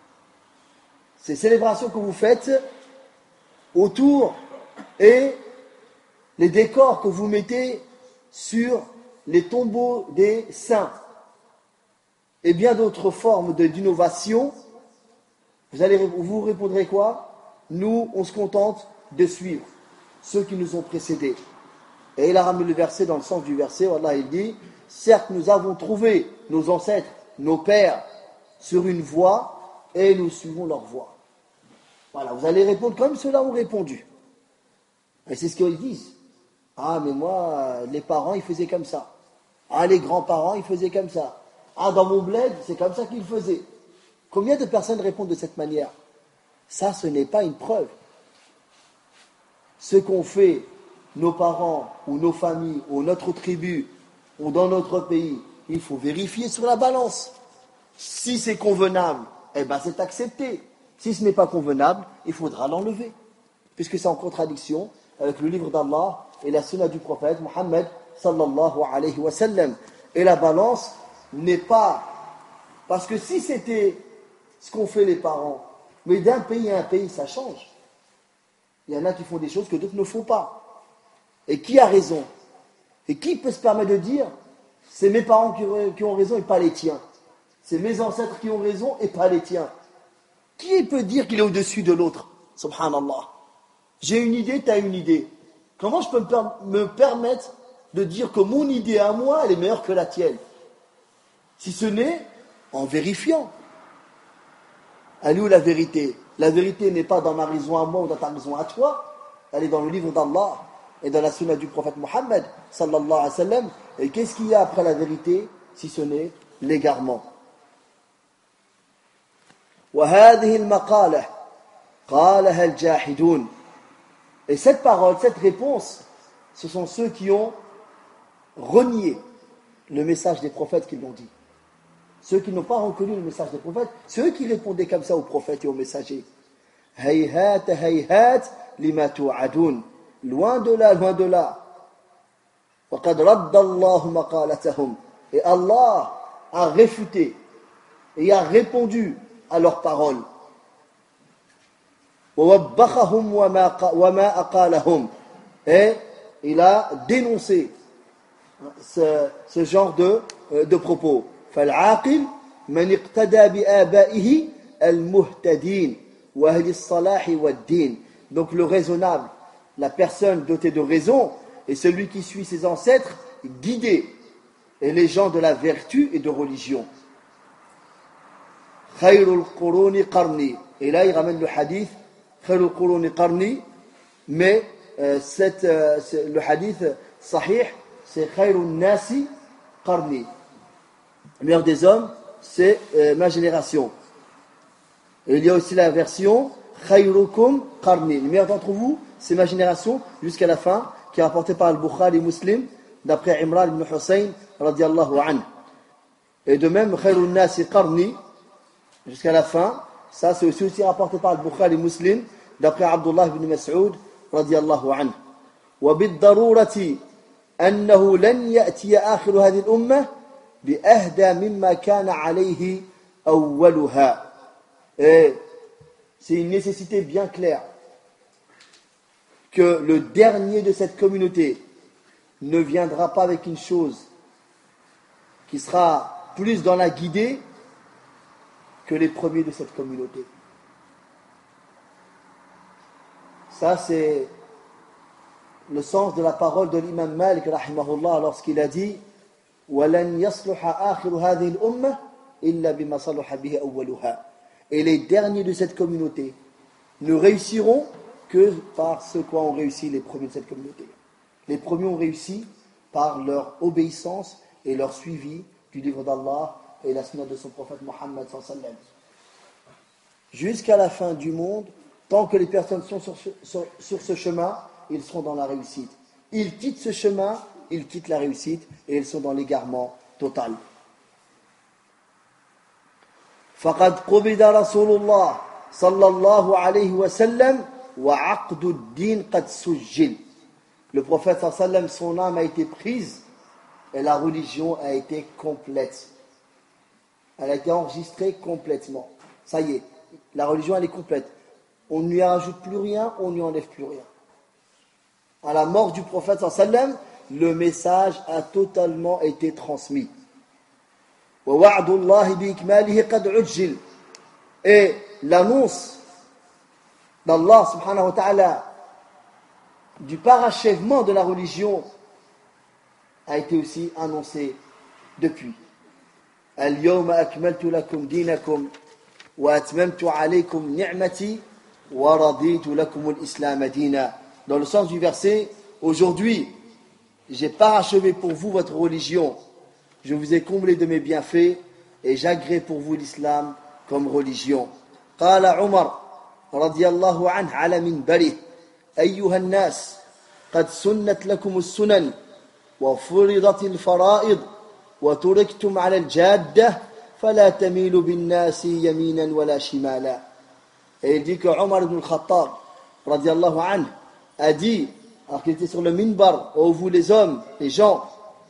autour et les décors que vous mettez sur les tombeaux des saints et bien d'autres formes d'innovation, vous répondrez quoi? Nous, on se contente de suivre ceux qui nous ont précédés. Et il a ramené le verset dans le sens du verset, Allah il dit, certes nous avons trouvé nos ancêtres, nos pères sur une voie et nous suivons leur voie. Voilà, vous allez répondre comme ceux-là ont répondu. Et c'est ce qu'ils disent. Ah, mais moi, les parents, ils faisaient comme ça. Ah, les grands-parents, ils faisaient comme ça. Ah, dans mon bled, c'est comme ça qu'ils faisaient. Combien de personnes répondent de cette manière? Ça, ce n'est pas une preuve. Ce qu'ont fait nos parents ou nos familles ou notre tribu ou dans notre pays, il faut vérifier sur la balance. Si c'est convenable, eh ben c'est accepté. Si ce n'est pas convenable, il faudra l'enlever. Puisque c'est en contradiction avec le livre d'Allah et la sunna du prophète Muhammad sallallahu alayhi wa sallam. Et la balance n'est pas... Parce que si c'était ce qu'ont fait les parents, mais d'un pays à un pays, ça change. Il y en a qui font des choses que d'autres ne font pas. Et qui a raison? Et qui peut se permettre de dire c'est mes parents qui ont raison et pas les tiens? C'est mes ancêtres qui ont raison et pas les tiens. Qui peut dire qu'il est au-dessus de l'autre? Subhanallah. J'ai une idée, tu as une idée. Comment je peux me permettre de dire que mon idée à moi, elle est meilleure que la tienne? Si ce n'est en vérifiant. Elle est où la vérité? La vérité n'est pas dans ma raison à moi ou dans ta raison à toi. Elle est dans le livre d'Allah et dans la sunna du prophète Muhammad sallallahu alayhi wa sallam. Et qu'est-ce qu'il y a après la vérité si ce n'est l'égarement? وهذه المقالة قالها الجاحدون. Et cette parole, cette réponse, ce sont ceux qui ont renié le message des prophètes qui l'ont dit. Ceux qui n'ont pas reconnu le message des prophètes, ceux qui répondaient comme ça aux prophètes et aux messagers. Hayhat, hayhat, lima tu'adun. Loin de là, loin de là. وقد رد الله مقالتهم. Et Allah a réfuté et a répondu à leurs paroles. ووبخهم وما أقالهم. Et il a dénoncé ce genre de propos. فالعاقل من اقتدى بآبائه المهتدين وأهل الصلاح والدين. Donc le raisonnable, la personne dotée de raison, est celui qui suit ses ancêtres guidés, et les gens de la vertu et de religion. Khayrul quruni qarni. Et là il ramène le hadith Khayrul quruni qarni, mais le hadith sahih, c'est Khayrun nasi qarni. Le meilleur des hommes, c'est ma génération. Et il y a aussi la version Khayrukum qarni. Le meilleur d'entre vous, c'est ma génération, jusqu'à la fin, qui est rapporté par Al-Bukhari Muslim, d'après Imran ibn Hussein, radiallahu anhu. Et de même, Khayrun nasi qarni, jusqu'à la fin, ça c'est aussi rapporté par Al-Bukhari Muslim, d'après Abdullah ibn Mas'ud, radiallahu anhu. وبالضرورة أنه لن يأتي آخر هذه الأمة بأهدى مما كان عليه أولها. Et c'est une nécessité bien claire que le dernier de cette communauté ne viendra pas avec une chose qui sera plus dans la guidée que les premiers de cette communauté. Ça, c'est le sens de la parole de l'imam Malik rahimahullah lorsqu'il a dit وَلَنْ يَصْلُحَ آخِرُ هَذِهِ الْأُمَّةِ إِلَّا بِمَا صَلُحَ بِهِ أَوَّلُهَا. Et les derniers de cette communauté ne réussiront que par ce quoi ont réussi les premiers de cette communauté. Les premiers ont réussi par leur obéissance et leur suivi du livre d'Allah et la sunna de son prophète Muhammad sallallahu alayhi wa sallam. Jusqu'à la fin du monde, tant que les personnes sont sur ce chemin, ils seront dans la réussite. Ils quittent ce chemin, ils quittent la réussite et ils sont dans l'égarement total. فقد قبض رسول الله صلى الله عليه وسلم وعقد الدين قد سجل. Le prophète sallallahu alayhi wa sallam, son âme a été prise et la religion a été complète. Elle a été enregistrée complètement. Ça y est, la religion elle est complète. On ne lui ajoute plus rien, on ne lui enlève plus rien. À la mort du prophète sallallahu alayhi wa sallam, le message a totalement été transmis. وَوَعْدُ اللَّهِ بِإِكْمَالِهِ قَدْ عُجِّلْ. Et l'annonce d'Allah subhanahu wa ta'ala du parachèvement de la religion a été aussi annoncée depuis. اليوم أكملت لكم دينكم وأتممت عليكم نعمتي ورضيت لكم الإسلام دينا. Dans le sens du verset, aujourd'hui, j'ai parachevé pour vous votre religion, je vous ai comblé de mes bienfaits et j'agrée pour vous l'islam comme religion. قال عمر رضي الله عنه على منبره أيها الناس قد سنت لكم السنن وفرضت الفرائض وتركتم على الجادة فلا تميلوا بالناس يمينا ولا شمالا. Et il dit que Omar ibn al-Khattab radiallahu anhu a dit, alors qu'il était sur le minbar, ô vous les hommes, les gens,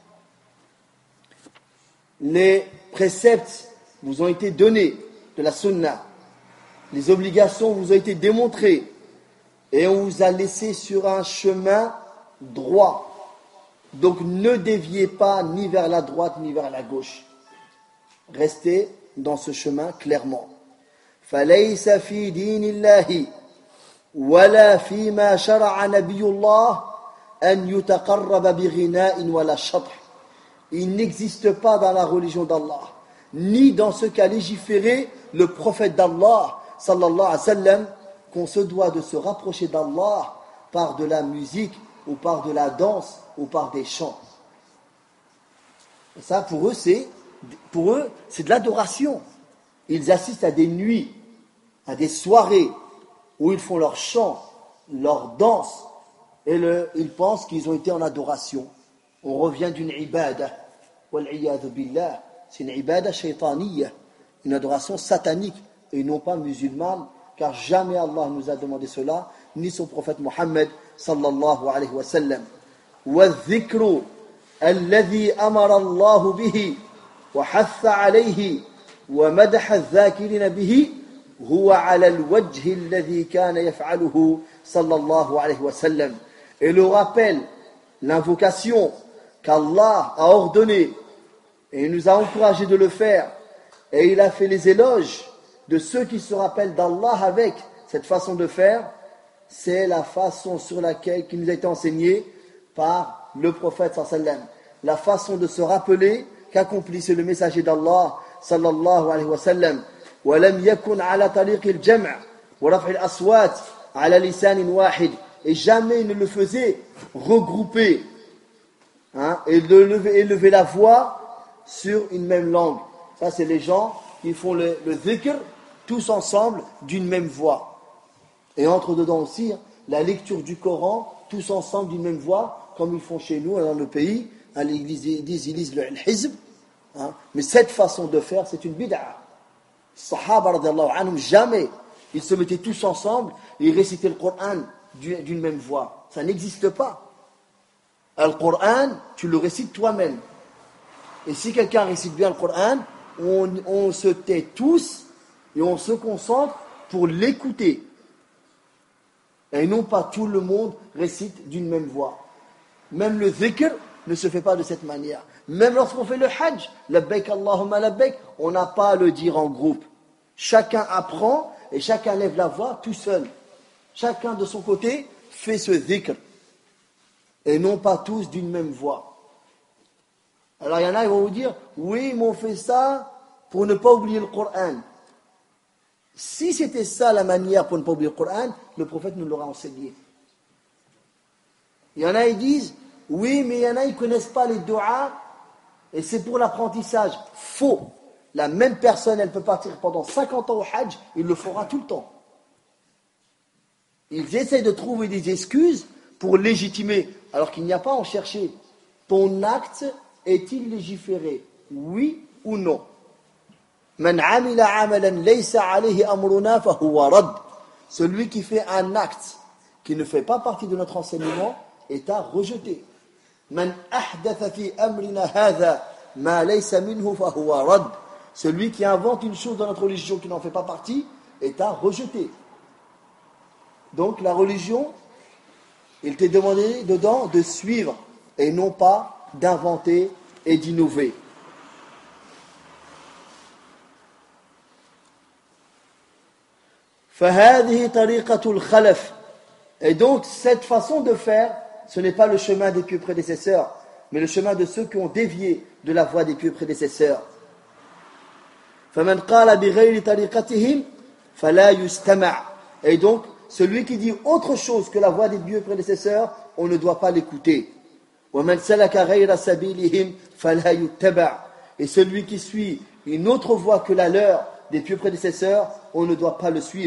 les préceptes vous ont été donnés de la sunna, les obligations vous ont été démontrées et on vous a laissé sur un chemin droit. Donc ne déviez pas ni vers la droite ni vers la gauche. Restez dans ce chemin clairement. فليس في دين الله ولا فيما شرع نبي الله أن يتقرب بغناء ولا شطح. Il n'existe pas dans la religion d'Allah, ni dans ce qu'a légiféré le prophète d'Allah, sallallahu alayhi wa sallam, qu'on se doit de se rapprocher d'Allah par de la musique, ou par de la danse, ou par des chants. Et ça, pour eux, c'est de l'adoration. Ils assistent à des nuits, à des soirées, où ils font leurs chants, leurs danses, et ils pensent qu'ils ont été en adoration. On revient d'une ibada, wal'iyadu billah, c'est une ibada shaytaniyya, une adoration satanique, et non pas musulmane, car jamais Allah nous a demandé cela, ni son prophète Mohammed sallallahu alayhi wa sallam. وَالذِّكْرُ الَّذِي أَمَرَ اللَّهُ بِهِ وَحَثَّ عَلَيْهِ وَمَدَحَ الذَّاكِرِينَ بِهِ هُوَ عَلَى الْوَجْهِ الَّذِي كَانَ يَفْعَلُهُ صلى الله عليه وسلم. Et le rappel, l'invocation qu'Allah a ordonné et il nous a encouragé de le faire, et il a fait les éloges de ceux qui se rappellent d'Allah avec cette façon de faire, c'est la façon sur laquelle qui nous a été enseignée par le prophète sallallahu alayhi wa sallam. La façon de se rappeler qu'accomplissait le messager d'Allah sallallahu alayhi wa sallam. وَلَمْ يَكُنْ عَلَى طَرِيقِ الْجَمْعِ وَرَفْعِ الْأَصْوَاتِ عَلَى لِسَانٍ وَاحِدٍ. Et jamais il ne le faisait regrouper, et de élever la voix sur une même langue. Ça, c'est les gens qui font le dhikr tous ensemble d'une même voix. Et entre dedans aussi, la lecture du Coran tous ensemble d'une même voix, comme ils font chez nous dans le pays. À l'église, ils lisent le hizb. Mais cette façon de faire, c'est une bid'a. Sahaba radiyallahu anhum, jamais ils se mettaient tous ensemble et récitaient le Coran d'une même voix. Ça n'existe pas. Le Coran, tu le récites toi-même. Et si quelqu'un récite bien le Coran, on se tait tous et on se concentre pour l'écouter. Et non pas tout le monde récite d'une même voix. Même le dhikr ne se fait pas de cette manière. Même lorsqu'on fait le hajj, labbaik Allahumma labbaik, on n'a pas à le dire en groupe. Chacun apprend et chacun lève la voix tout seul. Chacun de son côté fait ce dhikr. Et non pas tous d'une même voix. Alors il y en a, ils vont vous dire, oui, mais on fait ça pour ne pas oublier le Coran. Si c'était ça la manière pour ne pas oublier le Coran, le prophète nous l'aurait enseigné. Il y en a, ils disent, oui, mais il y en a, ils ne connaissent pas les du'as, et c'est pour l'apprentissage. Faux. La même personne, elle peut partir pendant 50 ans au hajj, il le fera tout le temps. Ils essaient de trouver des excuses pour légitimer, alors qu'il n'y a pas à en chercher. Ton acte est-il légiféré? Oui ou non? Celui qui fait un acte qui ne fait pas partie de notre enseignement est à rejeter. Celui qui invente une chose dans notre religion qui n'en fait pas partie est à rejeter. Donc la religion, il t'est demandé dedans de suivre et non pas d'inventer et d'innover. فهذه طريقة الخلف. Et donc cette façon de faire, ce n'est pas le chemin des pieux prédécesseurs, mais le chemin de ceux qui ont dévié de la voie des pieux prédécesseurs. فمن قال بغير طريقتهم فلا يستمع. Et donc celui qui dit autre chose que la voie des pieux prédécesseurs, on ne doit pas l'écouter. ومن سلك غير سبيلهم فلا يتبع. Et celui qui suit une autre voie que la leur des pieux prédécesseurs, on ne doit pas le suivre.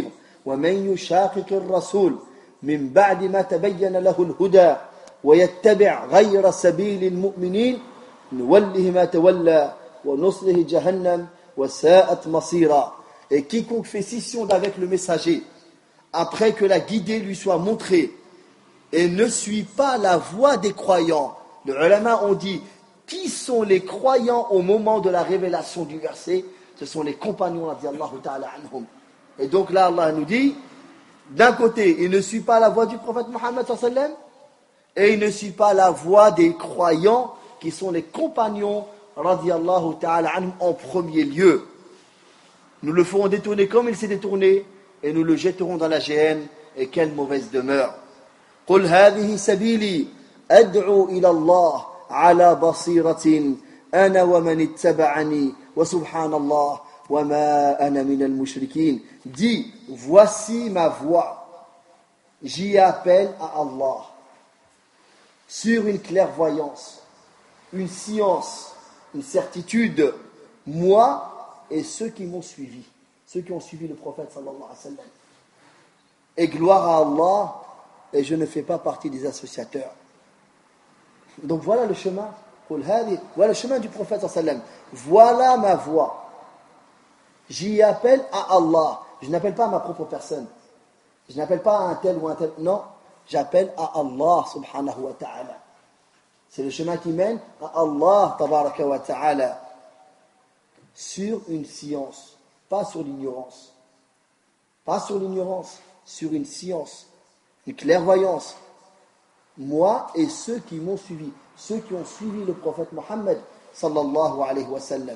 ومن يشاقق الرسول من بعد ما تبين له الهدى ويتبع غير سبيل المؤمنين نوله ما تولى ونصله جهنم وساءت مصيرا. Et quiconque fait scission avec le messager après que la guidée lui soit montrée et ne suit pas la voie des croyants. Les ulama ont dit, qui sont les croyants au moment de la révélation du verset? Ce sont les compagnons radiyallahu ta'ala anhum. Et donc là Allah nous dit, d'un côté il ne suit pas la voie du prophète Mohammed sallallahu alayhi wa sallam, et il ne suit pas la voie des croyants qui sont les compagnons radiyallahu ta'ala anhum en premier lieu. Nous le ferons détourner comme il s'est détourné et nous le jetterons dans la géhenne, et quelle mauvaise demeure. قل هذه سبيلي أدعو إلى الله على بصيرة أنا ومن اتبعني وسبحان الله وما أنا من المشركين. Dis, voici ma voie, j'y appelle à Allah sur une clairvoyance, une science, une certitude, moi et ceux qui m'ont suivi, ceux qui ont suivi le prophète sallallahu alayhi wa sallam. Et gloire à Allah, et je ne fais pas partie des associateurs. Donc voilà le chemin. Voilà le chemin du prophète sallallahu alayhi wa sallam. Voilà ma voie. J'y appelle à Allah. Je n'appelle pas à ma propre personne. Je n'appelle pas à un tel ou un tel. Non, j'appelle à Allah subhanahu wa ta'ala. C'est le chemin qui mène à Allah tabaraka wa ta'ala. Sur une science, pas sur l'ignorance. Pas sur l'ignorance, sur une science, une clairvoyance. Moi et ceux qui m'ont suivi, ceux qui ont suivi le prophète Mohammed sallallahu alayhi wa sallam.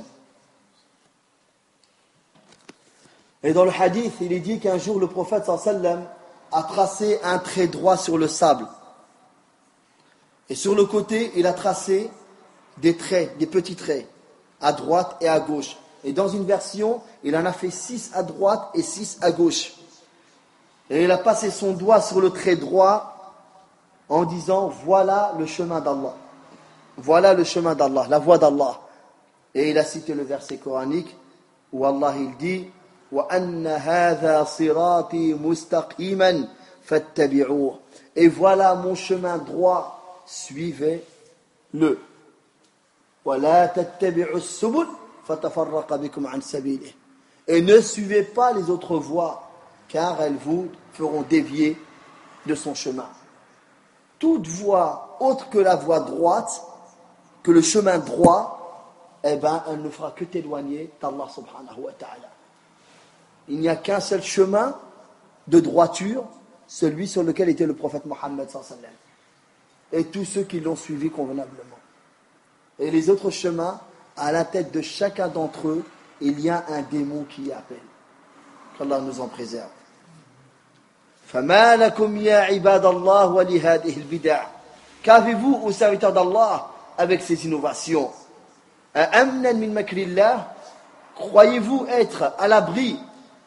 Et dans le hadith, il est dit qu'un jour le prophète sallallahu alayhi wa sallam a tracé un trait droit sur le sable. Et sur le côté, il a tracé des traits, des petits traits, à droite et à gauche. Et dans une version, il en a fait 6 à droite et 6 à gauche. Et il a passé son doigt sur le trait droit en disant, voilà le chemin d'Allah. Voilà le chemin d'Allah, la voie d'Allah. Et il a cité le verset coranique où Allah il dit, وَأَنَّ هَذَا صِرَاطِي مُسْتَقِيمًا فَاتَّبِعُوهُ. Et voilà mon chemin droit, suivez-le. وَلَا تَتَّبِعُوا السُّبُلَ فَتَفَرَّقَ بِكُمْ عَنْ سَبِيلِهِ. Et ne suivez pas les autres voies, car elles vous feront dévier de son chemin. Toute voie autre que la voie droite, que le chemin droit, eh ben, elle ne fera que t'éloigner d'Allah subhanahu wa ta'ala. Il n'y a qu'un seul chemin de droiture, celui sur lequel était le prophète Mohammed sallallahu alayhi wa sallam. Et tous ceux qui l'ont suivi convenablement. Et les autres chemins, à la tête de chacun d'entre eux, il y a un démon qui y appelle. Qu'Allah nous en préserve. فَمَا لَكُمْ يَا عِبَادَ اللَّهِ وَلِهَذِهِ الْبِدَعِ. Qu'avez-vous, aux serviteurs d'Allah, avec ces innovations? أَأَمْنًا مِنْ مَكْرِ اللَّهِ. Croyez-vous être à l'abri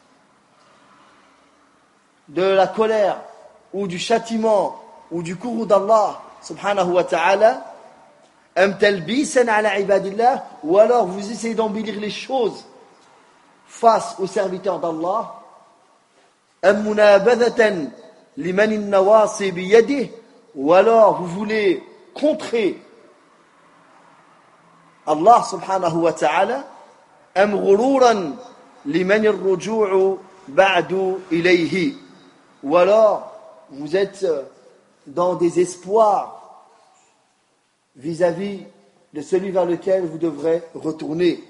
de la colère ou du châtiment ou du courroux d'Allah subhanahu wa ta'ala? أَمْ تَلْبِيسًا عَلَى عِبَادِ اللَّهِ. Ou alors vous essayez d'embellir les choses face aux serviteurs d'Allah. أَمْ مُنَابَذَةً لِمَنِ النَّوَاصِي بِيَدِهِ. Ou alors vous voulez contrer Allah subhanahu wa ta'ala. أَمْ غُرُورًا لِمَنِ الرُّجُوعُ بَعْدُ إِلَيْهِ. Ou alors vous êtes dans des espoirs vis-à-vis de celui vers lequel vous devrez retourner.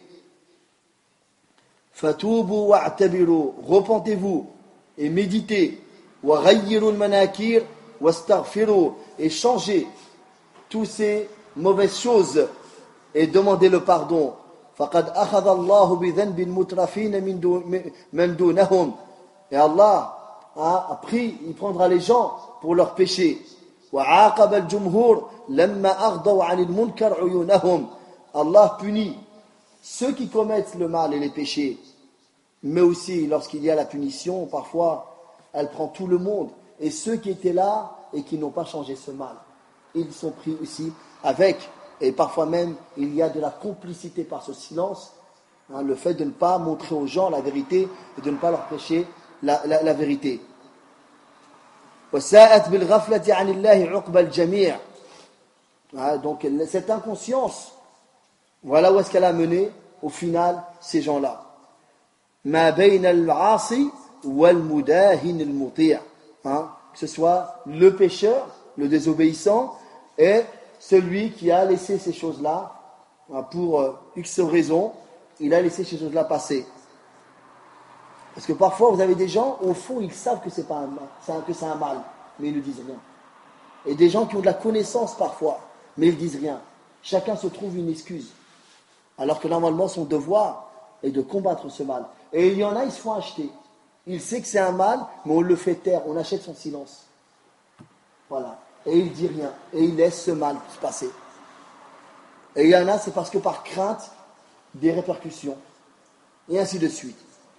فَتُوبُوا وَاعْتَبِرُوا. Repentez-vous et méditez. وَغَيِّرُوا الْمَنَاكِيرِ وَاسْتَغْفِرُوا. Et changez toutes ces mauvaises choses et demandez le pardon. فَقَدْ أَخَذَ اللَّهُ بِذَنْبِ الْمُتْرَفِينَ مِنْ دُونَهُمْ. Et Allah a pris, il prendra les gens pour leurs péchés. وَعَاقَبَ الْجُمْهُورِ لَمَّا أَغْضَوْا عَنِ الْمُنْكَرْ عُيُونَهُمْ. Allah punit ceux qui commettent le mal et les péchés. Mais aussi, lorsqu'il y a la punition, parfois, elle prend tout le monde. Et ceux qui étaient là et qui n'ont pas changé ce mal, ils sont pris aussi avec. Et parfois même, il y a de la complicité par ce silence. Le fait de ne pas montrer aux gens la vérité et de ne pas leur prêcher la vérité. وَسَاءَتْ بِالْغَفْلَةِ عَنِ اللَّهِ عُقْبَ الْجَمِيعِ. Donc cette inconscience, voilà où est-ce qu'elle a mené au final ces gens-là. مَا بَيْنَ الْعَاصِ وَالْمُدَاهِنِ الْمُطِيعِ. Que ce soit le pécheur, le désobéissant, et celui qui a laissé ces choses-là, pour X raisons, il a laissé ces choses-là passer. Parce que parfois, vous avez des gens, au fond, ils savent que c'est pas un mal, que c'est un mal, mais ils ne disent rien. Et des gens qui ont de la connaissance parfois, mais ils ne disent rien. Chacun se trouve une excuse. Alors que normalement, son devoir est de combattre ce mal. Et il y en a, ils se font acheter. Il sait que c'est un mal, mais on le fait taire, on achète son silence. Voilà. Et il ne dit rien. Et il laisse ce mal se passer. Et il y en a, c'est parce que par crainte des répercussions. Et ainsi de suite.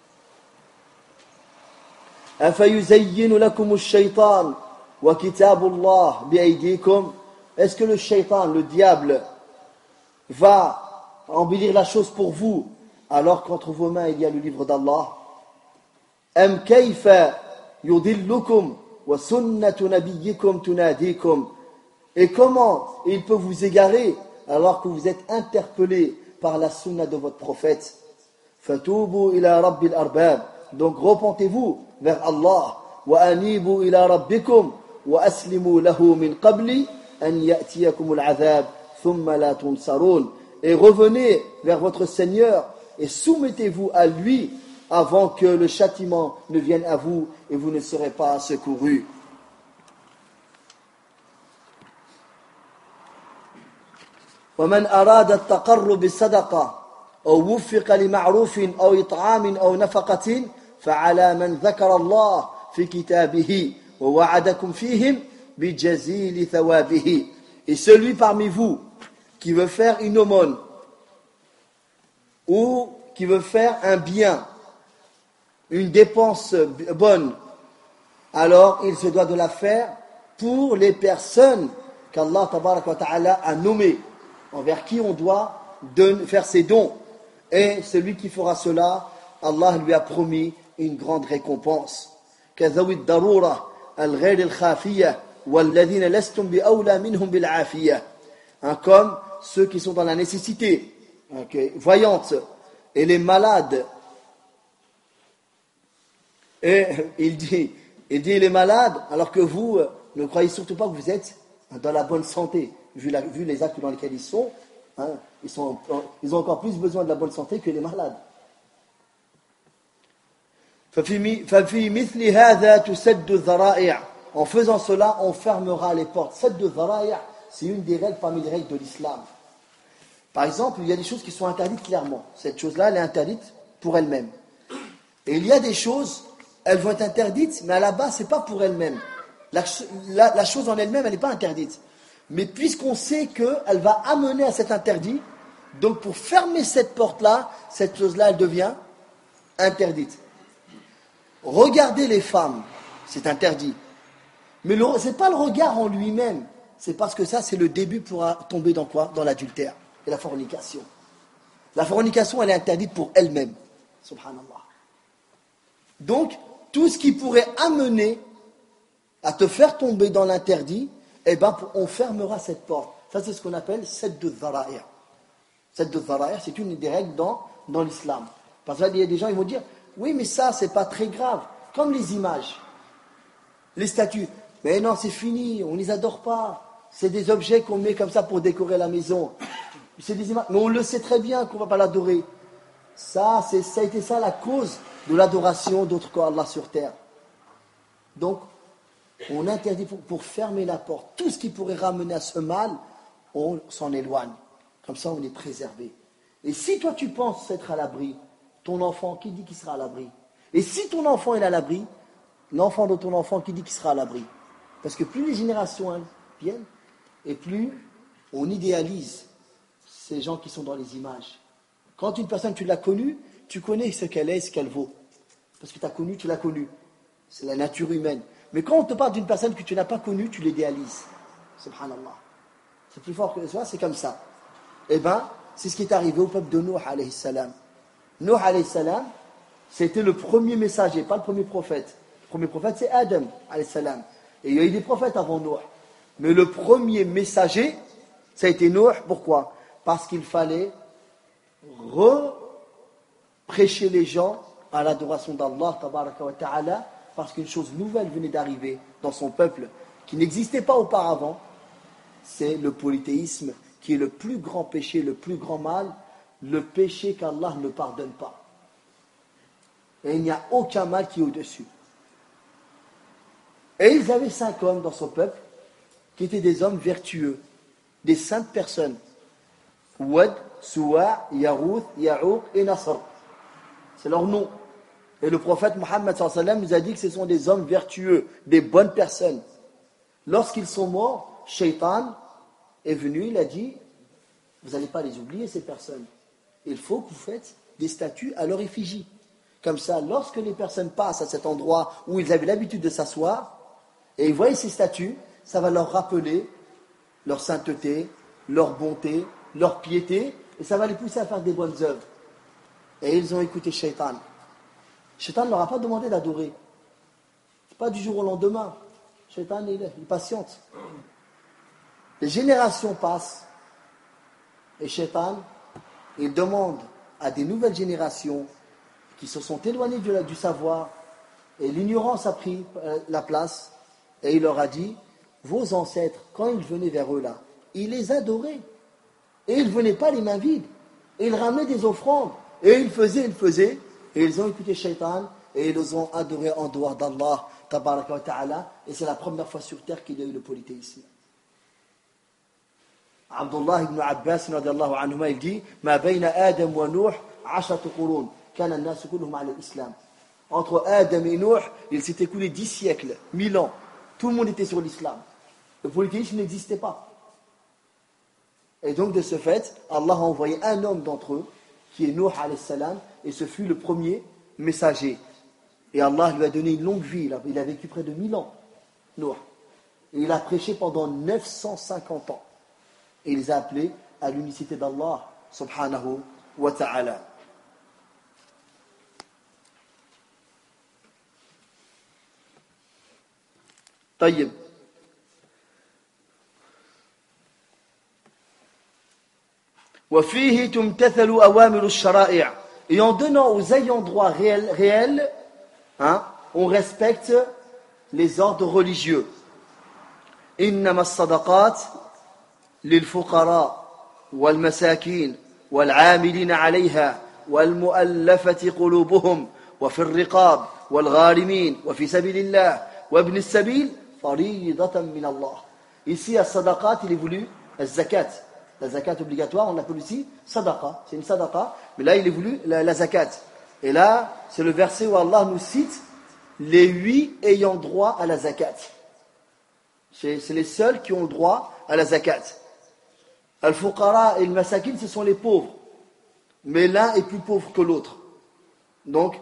أَفَيُزَيِّنُ لَكُمُ الشَّيْطَانُ وَكِتَابُ اللَّهِ بِأَيْدِيكُمْ. Est-ce que le shaitan, le diable, va embellir la chose pour vous, alors qu'entre vos mains il y a le livre d'Allah? أَمْ كَيْفَ يُضِلُّكُمْ وَسُنَّةُ نَبِيِّكُمْ تُنَادِيكُمْ. Et comment il peut vous égarer alors que vous êtes interpellé par la sunna de votre prophète? فَتُوبُوا إِلَى رَبِّ الْأَرْبَابِ. Donc repentez-vous vers Allah. وَأَنِيبُوا إِلَى رَبِّكُمْ وَأَسْلِمُوا لَهُ مِنْ قَبْلِ أَنْ يَأْتِيَكُمُ الْعَذَابُ ثُمَّ لَا تُنْصَرُونَ. Et revenez vers votre Seigneur et soumettez-vous à lui avant que le châtiment ne vienne à vous et vous ne serez pas secourus. وَمَنْ أَرَادَ التَّقَرُّبِ بِالصَّدَقَةِ أو وفق لمعروف أو إطعام أو نفقة فعلى من ذكر الله في كتابه ووعدكم فيهم بجزيل ثوابه. Et celui parmi vous qui veut faire une aumône ou qui veut faire un bien, une dépense bonne, alors il se doit de la faire pour les personnes qu'Allah tabaraka wa ta'ala a nommées, envers qui on doit faire ses dons. Et celui qui fera cela, Allah lui a promis une grande récompense. كذوي الضرورة الغير الخافية والذين لستم بأولى منهم بالعافية. Comme ceux qui sont dans la nécessité, voyante, et les malades. Et il dit les malades, alors que vous ne croyez surtout pas que vous êtes dans la bonne santé, vu les actes dans lesquels ils sont. Ils ont encore plus besoin de la bonne santé que les malades. ففي مثل هذا تسد الذرائع. En faisant cela, on fermera les portes. سد الذرائع, c'est une des règles parmi les règles de l'islam. Par exemple, il y a des choses qui sont interdites clairement. Cette chose-là, elle est interdite pour elle-même. Et il y a des choses, elles vont être interdites, mais à la base, c'est pas pour elles-mêmes. La chose en elle-même, elle n'est pas interdite. Mais puisqu'on sait qu'elle va amener à cet interdit, donc pour fermer cette porte-là, cette chose-là, elle devient interdite. Regarder les femmes, c'est interdit. Mais ce n'est pas le regard en lui-même. C'est parce que ça, c'est le début pour tomber dans quoi? Dans l'adultère et la fornication. La fornication, elle est interdite pour elle-même. Subhanallah. Donc, tout ce qui pourrait amener à te faire tomber dans l'interdit, eh ben, on fermera cette porte. Ça, c'est ce qu'on appelle sadd al-dhara'i'. Sadd al-dhara'i', c'est une des règles dans l'islam. Parce qu'il y a des gens, ils vont dire, oui, mais ça, c'est pas très grave. Comme les images, les statues. Mais non, c'est fini, on ne les adore pas. C'est des objets qu'on met comme ça pour décorer la maison. C'est des images. Mais on le sait très bien qu'on ne va pas l'adorer. Ça a été ça la cause de l'adoration d'autres qu'Allah sur terre. Donc, on interdit pour fermer la porte. Tout ce qui pourrait ramener à ce mal, on s'en éloigne. Comme ça, on est préservé. Et si toi, tu penses être à l'abri, ton enfant, qui dit qu'il sera à l'abri? Et si ton enfant est à l'abri, l'enfant de ton enfant, qui dit qu'il sera à l'abri? Parce que plus les générations viennent, et plus on idéalise ces gens qui sont dans les images. Quand une personne, tu l'as connue, tu connais ce qu'elle est, ce qu'elle vaut. Parce que tu as connu, tu l'as connue. C'est la nature humaine. Mais quand on te parle d'une personne que tu n'as pas connue, tu l'idéalises. Subhanallah. C'est plus fort que ça, c'est comme ça. Eh bien, c'est ce qui est arrivé au peuple de Nuh alayhi salam. Nuh alayhi salam, C'était le premier messager, pas le premier prophète. Le premier prophète, c'est Adam, alayhi salam. Et il y a eu des prophètes avant Noé. Mais le premier messager, ça a été Noé. Pourquoi? Parce qu'il fallait prêcher les gens à l'adoration d'Allah, tabaraka wa ta'ala, parce qu'une chose nouvelle venait d'arriver dans son peuple, qui n'existait pas auparavant. C'est le polythéisme, qui est le plus grand péché, le plus grand mal, le péché qu'Allah ne pardonne pas. Et il n'y a aucun mal qui est au-dessus. Et ils avaient 5 hommes dans son peuple, qui étaient des hommes vertueux, des saintes personnes. Wad, Suwa, Yarouth, Ya'ouq et Nasr. C'est leur nom. Et le prophète Mohammed sallallahu alayhi wa sallam nous a dit que ce sont des hommes vertueux, des bonnes personnes. Lorsqu'ils sont morts, Shaitan est venu, il a dit, vous n'allez pas les oublier ces personnes. Il faut que vous faites des statues à leur effigie. Comme ça, lorsque les personnes passent à cet endroit où ils avaient l'habitude de s'asseoir, et ils voient ces statues, ça va leur rappeler leur sainteté, leur bonté, leur piété, et ça va les pousser à faire des bonnes œuvres. Et ils ont écouté Shaitan. Shaitan ne leur a pas demandé d'adorer. C'est pas du jour au lendemain. Shaitan, il patiente. Les générations passent, et Shaitan, il demande à des nouvelles générations qui se sont éloignées du savoir, et l'ignorance a pris la place, et il leur a dit, vos ancêtres, quand ils venaient vers eux là, ils les adoraient, et ils ne venaient pas les mains vides, et ils ramenaient des offrandes, et ils faisaient, et ils ont écouté Shaitan, et ils les ont adorés en dehors d'Allah, tabaraka wa ta'ala, et c'est la première fois sur terre qu'il y a eu le polythéisme. Abdullah ibn Abbas radiyallahu anhuma, il dit, ma bayna Adam wa Nuh 10 qurun. Entre Adam et Nuh, il s'est écoulé 10 siècles, 1000 ans. Tout le monde était sur l'islam. Le polythéisme n'existait pas. Et donc, de ce fait, Allah a envoyé un homme d'entre eux, qui est Nuh alayhi salam, et ce fut le premier messager. Et Allah lui a donné une longue vie. Il a vécu près de 1000 ans, Nuh. Et il a prêché pendant 950 ans. Et il les a appelés à l'unicité d'Allah, subhanahu wa ta'ala. طيب. وفيه تمتثل أوامر الشرائع. Et en donnant aux ayants droit réels, on respecte les ordres religieux. إنما الصدقات للفقراء والمساكين والعاملين عليها والمؤلفة قلوبهم وفي الرقاب والغارمين وفي سبيل الله وابن السبيل فريضة من الله. Ici, à sadaqat, il est voulu zakat. La zakat obligatoire, on l'appelle ici sadaqa. C'est une sadaqa, mais là, il est voulu la zakat. Et là, c'est le verset où Allah nous cite les 8 ayant droit à la zakat. C'est les seuls qui ont le droit à la zakat. Al-Fuqara et al-Masakin, ce sont les pauvres. Mais l'un est plus pauvre que l'autre. Donc,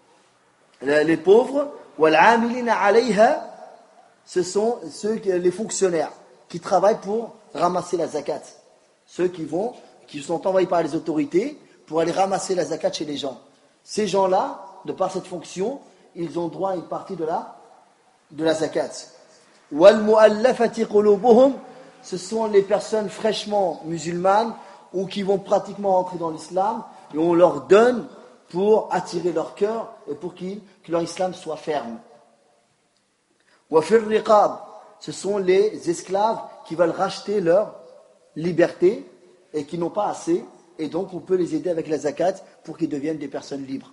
les pauvres, wal-amilina alayha, ce sont les fonctionnaires qui travaillent pour ramasser la zakat. Ceux qui sont envoyés par les autorités pour aller ramasser la zakat chez les gens. Ces gens-là, de par cette fonction, ils ont droit à une partie de la zakat. Wal-mu'allafati qulubuhum, ce sont les personnes fraîchement musulmanes ou qui vont pratiquement entrer dans l'islam et on leur donne pour attirer leur cœur et pour que leur islam soit ferme. Wa fir riqab, ce sont les esclaves qui veulent racheter leur liberté et qui n'ont pas assez, et donc on peut les aider avec la zakat pour qu'ils deviennent des personnes libres.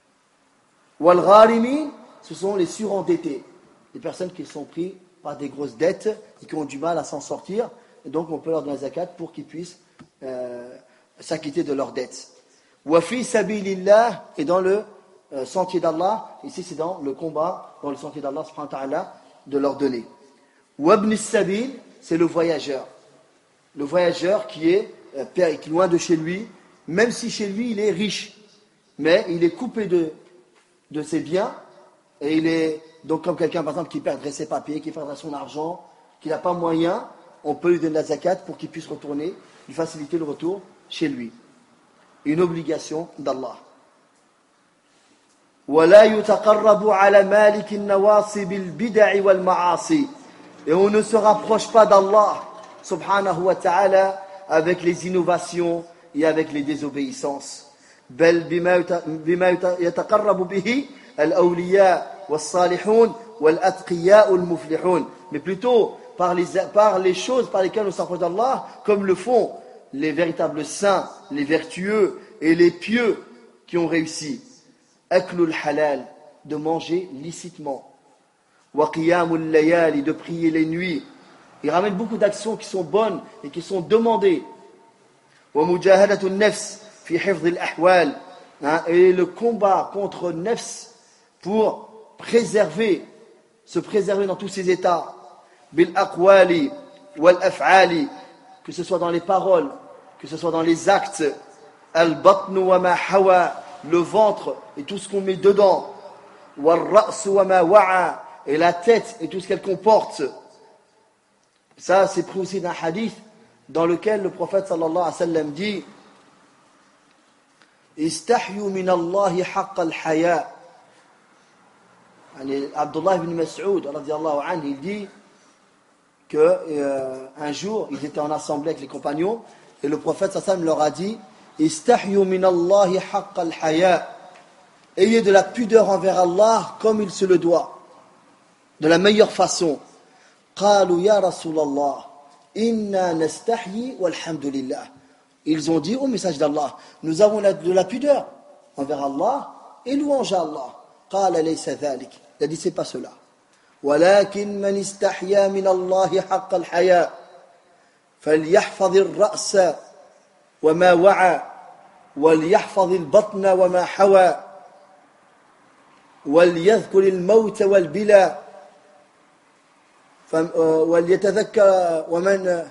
Wal gharimin, ce sont les surendettés, les personnes qui sont prises par des grosses dettes et qui ont du mal à s'en sortir, et donc on peut leur donner la zakat pour qu'ils puissent s'acquitter de leurs dettes. Wa fi sabilillah, et dans le sentier d'Allah, ici c'est dans le combat, dans le sentier d'Allah subhanahu wa ta'ala, de leur donner. Wa ibn as-sabil, c'est le voyageur. Le voyageur qui est loin de chez lui, même si chez lui il est riche, mais il est coupé de ses biens, et il est donc comme quelqu'un par exemple qui perdrait ses papiers, qui perdrait son argent, qui n'a pas moyen, on peut lui donner la zakat pour qu'il puisse retourner, lui faciliter le retour chez lui. Une obligation d'Allah. ولا يتقرب على مالك النواصي بالبدع والمعاصي. Et on ne se rapproche pas d'Allah subhanahu wa ta'ala avec les innovations et avec les désobéissances. بل بما يتقرب به الأولياء والصالحون والأتقياء المفلحون. Mais plutôt par les choses par lesquelles on s'approche d'Allah, comme le font les véritables saints, les vertueux et les pieux qui ont réussi. Aklul halal, de manger licitement. Wa qiyamul layali, de prier les nuits. Il ramène beaucoup d'actions qui sont bonnes et qui sont demandées. Wa mujahadatun nafs fi hifdh al-ahwal, et le combat contre nafs pour se préserver dans tous ses états. Bil aqwali wal af'ali, que ce soit dans les paroles, que ce soit dans les actes. Al-batnu wa ma hawa, le ventre et tout ce qu'on met dedans. Wal-ra'su wa ma wa'a, et la tête et tout ce qu'elle comporte. Ça, c'est pris aussi d'un hadith dans lequel le prophète sallallahu alayhi wa sallam dit Istahyu min Allahi haqqa al-haya. Abdullah ibn Mas'ud radiyallahu anhu, il dit que un jour, ils étaient en assemblée avec les compagnons et le prophète sallallahu alayhi wa sallam leur a dit Istahyu min Allahi haqqa al-haya. Ayez de la pudeur envers Allah comme il se le doit, de la meilleure façon. Qalu ya Rasulallah, inna nastahyi walhamdulillah. Ils ont dit au message d'Allah, nous avons de la pudeur envers Allah et louange à Allah. Qala laysa dhalik. Il a dit c'est pas cela. Walakin man istahya min Allahi haqqa al-haya falyahfadh ar-ra'sa wa ma wa'a walyahfadh al-batna wa ma hawa وليذكر الموت والبلا وليتذكر ومن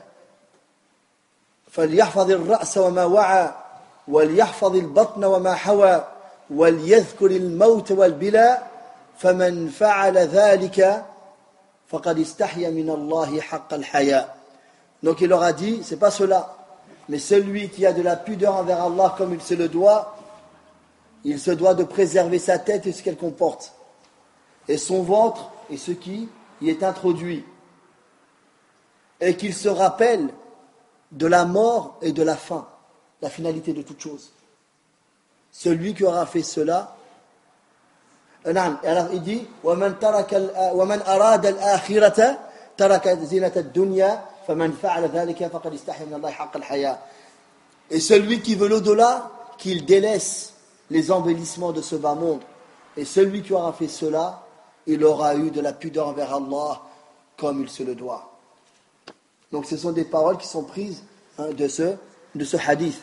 فليحفظ الرأس وما وعى وليحفظ البطن وما حوى وليذكر الموت والبلا فمن فعل ذلك فقد استحيا من الله حق الحياء. Donc il leur a dit, c'est pas cela, mais celui qui a de la pudeur envers Allah comme il se le doit, il se doit de préserver sa tête et ce qu'elle comporte, et son ventre et ce qui y est introduit, et qu'il se rappelle de la mort et de la fin, la finalité de toute chose. Celui qui aura fait cela, alors il dit وَمَنْ أَرَادَ الْآخِرَةَ تَرَكَ زِينَةَ الدُّنْيَا فَمَنْ فَعَلَ ذَلِكَ فَقَدْ اسْتَحْيَا مِنَ اللَّهِ حَقَّ الْحَيَاءِ. Et celui qui veut l'au-delà, qu'il délaisse les embellissements de ce bas monde. Et celui qui aura fait cela, il aura eu de la pudeur envers Allah comme il se le doit. Donc ce sont des paroles qui sont prises de ce hadith.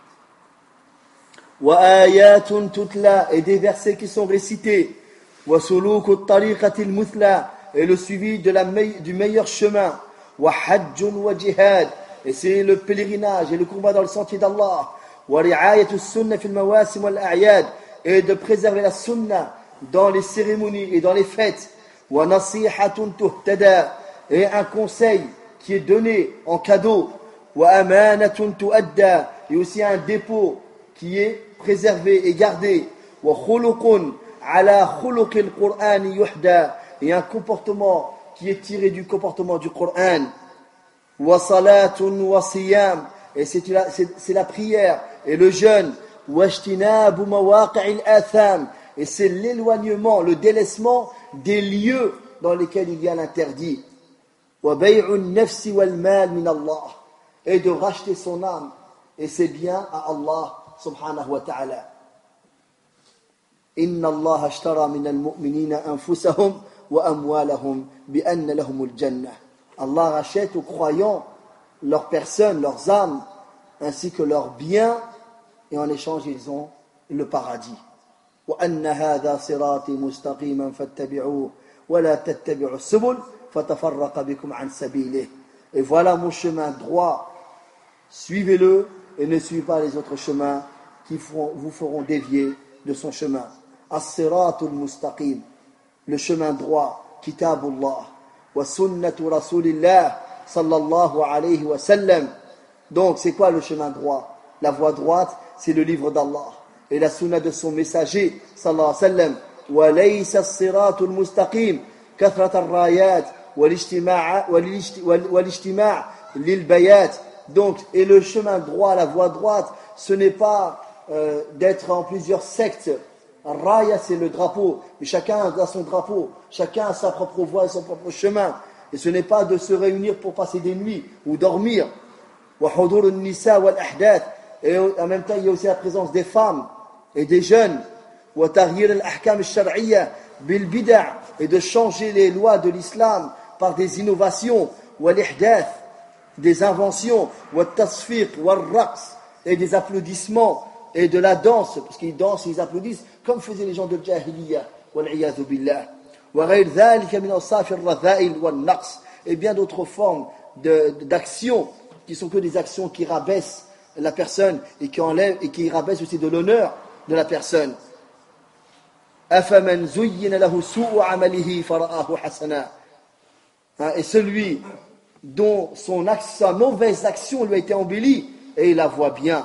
وَآيَاتٌ تُتْلَى, et des versets qui sont récités. وَسُلُوكُ الطَّرِيقَةِ الْمُثْلَى, et le suivi du meilleur chemin. وَحَجٌّ وَجِهَادٌ, et c'est le pèlerinage et le combat dans le sentier d'Allah. وَرِعَايَةُ السُّنَّةِ فِي الْمَوَاسِمِ وَالْأَعْيَادِ, et de préserver la sunna dans les cérémonies et dans les fêtes. وَنَصِيحَةٌ تُهْتَدَى, et un conseil qui est donné en cadeau. وَأَمَانَةٌ تُؤَدَّى, et aussi un dépôt qui est préservé et gardé. وَخُلُقٌ عَلَى خُلُقِ الْقُرْآنِ يُحْدَى, et un comportement qui est tiré du comportement du Coran. وَصَلَاةٌ وَصِيَامٌ, et c'est la prière et le jeûne. وَاجْتِنَابُ مَوَاقِعِ الْآثَامِ, et c'est l'éloignement, le délaissement des lieux dans lesquels il y a l'interdit. وَبَيْعُ النَّفْسِ وَالْمَالِ مِنَ اللَّهِ, et de racheter son âme et ses biens à Allah subhanahu wa ta'ala. إِنَّ اللَّهَ اشْتَرَى مِنَ الْمُؤْمِنِينَ أَنفُسَهُمْ وَأَمْوَالَهُمْ بِأَنَّ لَهُمُ الْجَنَّةِ. Allah rachète aux croyants leurs personnes, leurs âmes, ainsi que leurs biens, et en échange ils ont le paradis. وَأَنَّ هَذَا صِرَاطِي مُسْتَقِيمًا فَاتَّبِعُوهُ وَلَا تَتَّبِعُوا السُّبُلَ فَتَفَرَّقَ بِكُمْ عَنْ سَبِيلِهِ. Et voilà mon chemin droit, suivez-le et ne suivez pas les autres chemins qui vous feront dévier de son chemin. As-siratul mustaqim, le chemin droit, kitabullah, wa sunnatu rasulillah sallallahu alayhi wa sallam. Donc c'est quoi le chemin droit? La voie droite, c'est le livre d'Allah et la sunna de son messager sallallahu alayhi wa sallam. وليس الصراط المستقيم كثرة الرايات والاجتماع للبيات. Donc, et le chemin droit, la voie droite, ce n'est pas d'être en plusieurs sectes. Raya, c'est le drapeau, mais chacun a son drapeau, chacun a sa propre voie et son propre chemin. Et ce n'est pas de se réunir pour passer des nuits ou dormir. Et en même temps, il y a aussi la présence des femmes et des jeunes. Et de changer les lois de l'islam par des innovations, des inventions, et des applaudissements et de la danse, parce qu'ils dansent et ils applaudissent comme faisaient les gens de Jahiliya, et bien d'autres formes d'actions qui sont que des actions qui rabaissent la personne et qui enlèvent et qui rabaissent aussi de l'honneur de la personne. Et celui dont sa mauvaise action lui a été embellie et il la voit bien.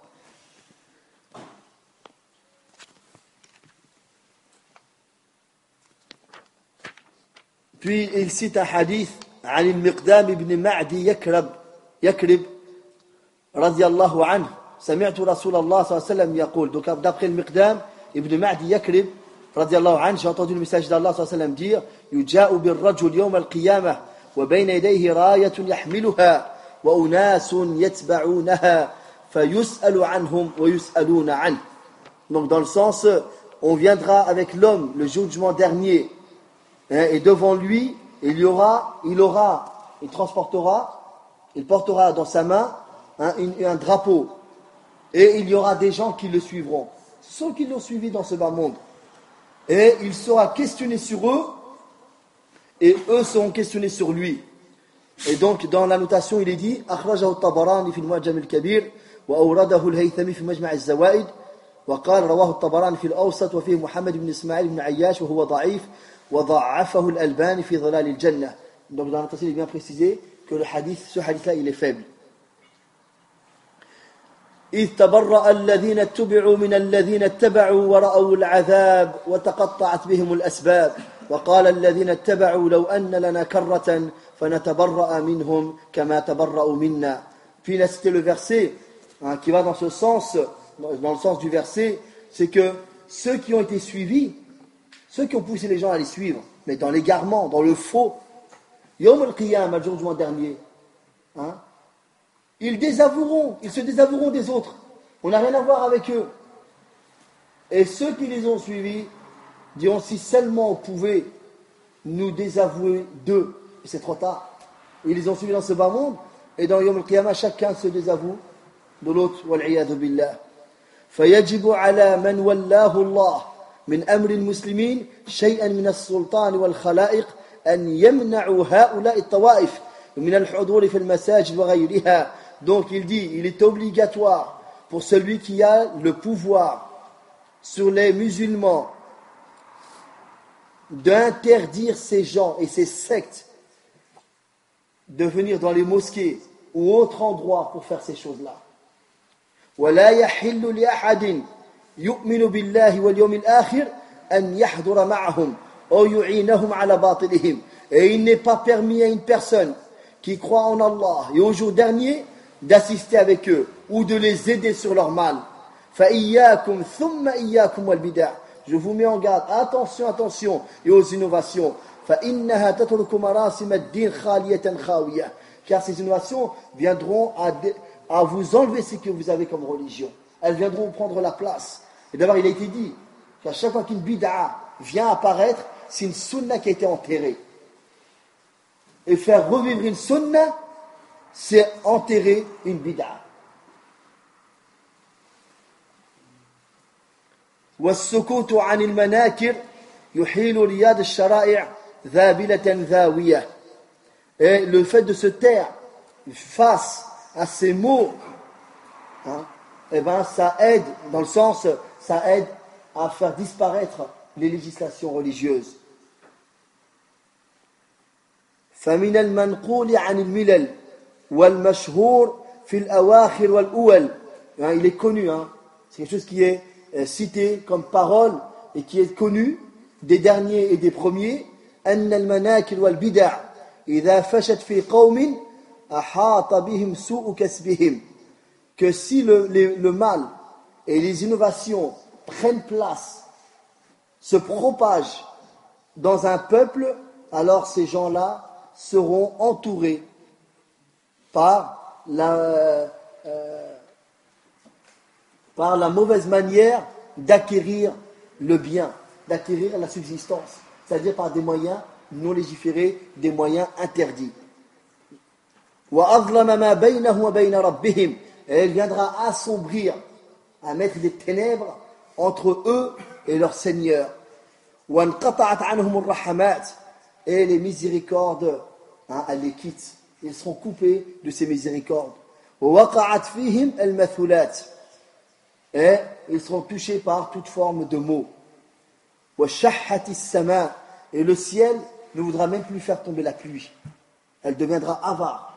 Puis il cite un hadith عن المقدام بن معدي يكرب رضي الله عنه سمعت رسول الله صلى الله عليه وسلم يقول. Donc d'après le Miqdam ibn Ma'di Yakrib رضي الله عنه, j'ai entendu le message d'Allah صلى الله عليه وسلم dire يجاء بالرجل يوم القيامة وبين يديه راية يحملها وأناس يتبعونها فيسأل عنهم ويسألون عنه. Donc dans le sens, on viendra avec l'homme le jugement dernier, et devant lui il portera dans sa main un drapeau, et il y aura des gens qui le suivront, ceux qui l'ont suivi dans ce bas monde, et il sera questionné sur eux et eux seront questionnés sur lui. Et donc dans la notation il est dit أخرجه الطبراني في المعجم الكبير وأورده الهيثمي في مجمع الزوائد وقال رواه الطبراني في الأوسط وفيه محمد بن إسماعيل بن عياش وهو ضعيف وضعفه الألباني في ظلال الجنة. Donc dans la notation il est bien précisé que ce hadith là il est faible. إذ تبرأ الذين اتبعوا من الذين اتبعوا ورأوا العذاب وتقطعت بهم الأسباب وقال الذين اتبعوا لو أن لنا كرة فنتبرأ منهم كما تبرأوا منا. Puis il a cité le verset qui va dans ce sens, dans le sens du verset, c'est que ceux qui ont été suivis, ceux qui ont poussé les gens à les suivre, mais dans l'égarement, dans le faux, Yawm al-Qiyamah, le jour du mois dernier, ils se désavoueront des autres. On n'a rien à voir avec eux. Et ceux qui les ont suivis diront si seulement on pouvait nous désavouer d'eux. Et c'est trop tard. Ils les ont suivis dans ce bas monde, et dans Yawm al-Qiyamah, chacun se désavoue de l'autre. Wal'iyadu billah. فيجب على من والله الله من أمر المسلمين شيئا من السلطان والخلائق أن يمنعوا هؤلاء الطوائف من الحضور في المساجد وغيرها. Donc il dit, il est obligatoire pour celui qui a le pouvoir sur les musulmans d'interdire ces gens et ces sectes de venir dans les mosquées ou autres endroits pour faire ces choses-là. ولا يحل لأحد يؤمن بالله واليوم الآخر أن يحضر معهم أو يعينهم على باطلهم. Et il n'est pas permis à une personne qui croit en Allah et au jour dernier d'assister avec eux ou de les aider sur leur mal. فإياكم ثم إياكم والبدع. Je vous mets en garde, attention et aux innovations. فإنها تترك مراسم الدين خالية خاوية. Car ces innovations viendront à vous enlever ce que vous avez comme religion. Elles viendront prendre la place. Et d'abord, il a été dit qu'à chaque fois qu'une bid'a vient apparaître, c'est une sunna qui a été enterrée. Et faire revivre une sunna, c'est enterrer une bid'a. والسكوت عن المناكر يحيل رياض الشرائع ذابلة ذاوية. Et le fait de se taire face à ces mots, eh ben, ça aide, dans le sens, ça aide à faire disparaître les législations religieuses. فمن المنقول عن الملل والمشهور في الأواخر والأول. Il est connu, c'est quelque chose qui est cité comme parole et qui est connue des derniers et des premiers, أن المناكل والبدع إذا فشت في قوم أحاط بهم سوء كسبهم, que si le mal et les innovations prennent place, se propagent dans un peuple, alors ces gens-là seront entourés par la mauvaise manière d'acquérir le bien, d'acquérir la subsistance, c'est-à-dire par des moyens non légiférés, des moyens interdits. وَأَظْلَمَ مَا بَيْنَهُ وَبَيْنَ رَبِّهِمْ, et elle viendra assombrir, à mettre des ténèbres entre eux et leur Seigneur. وَانْقَطَعَتْ عَنْهُمُ الرَّحَمَاتِ, et les miséricordes, elles les quittent, ils seront coupés de ces miséricordes. وَوَقَعَتْ فِيهِمْ الْمَثُلَاتِ, et ils seront touchés par toute forme de maux. وَشَحَّتِ السَّمَاءِ, et le ciel ne voudra même plus faire tomber la pluie, elle deviendra avare.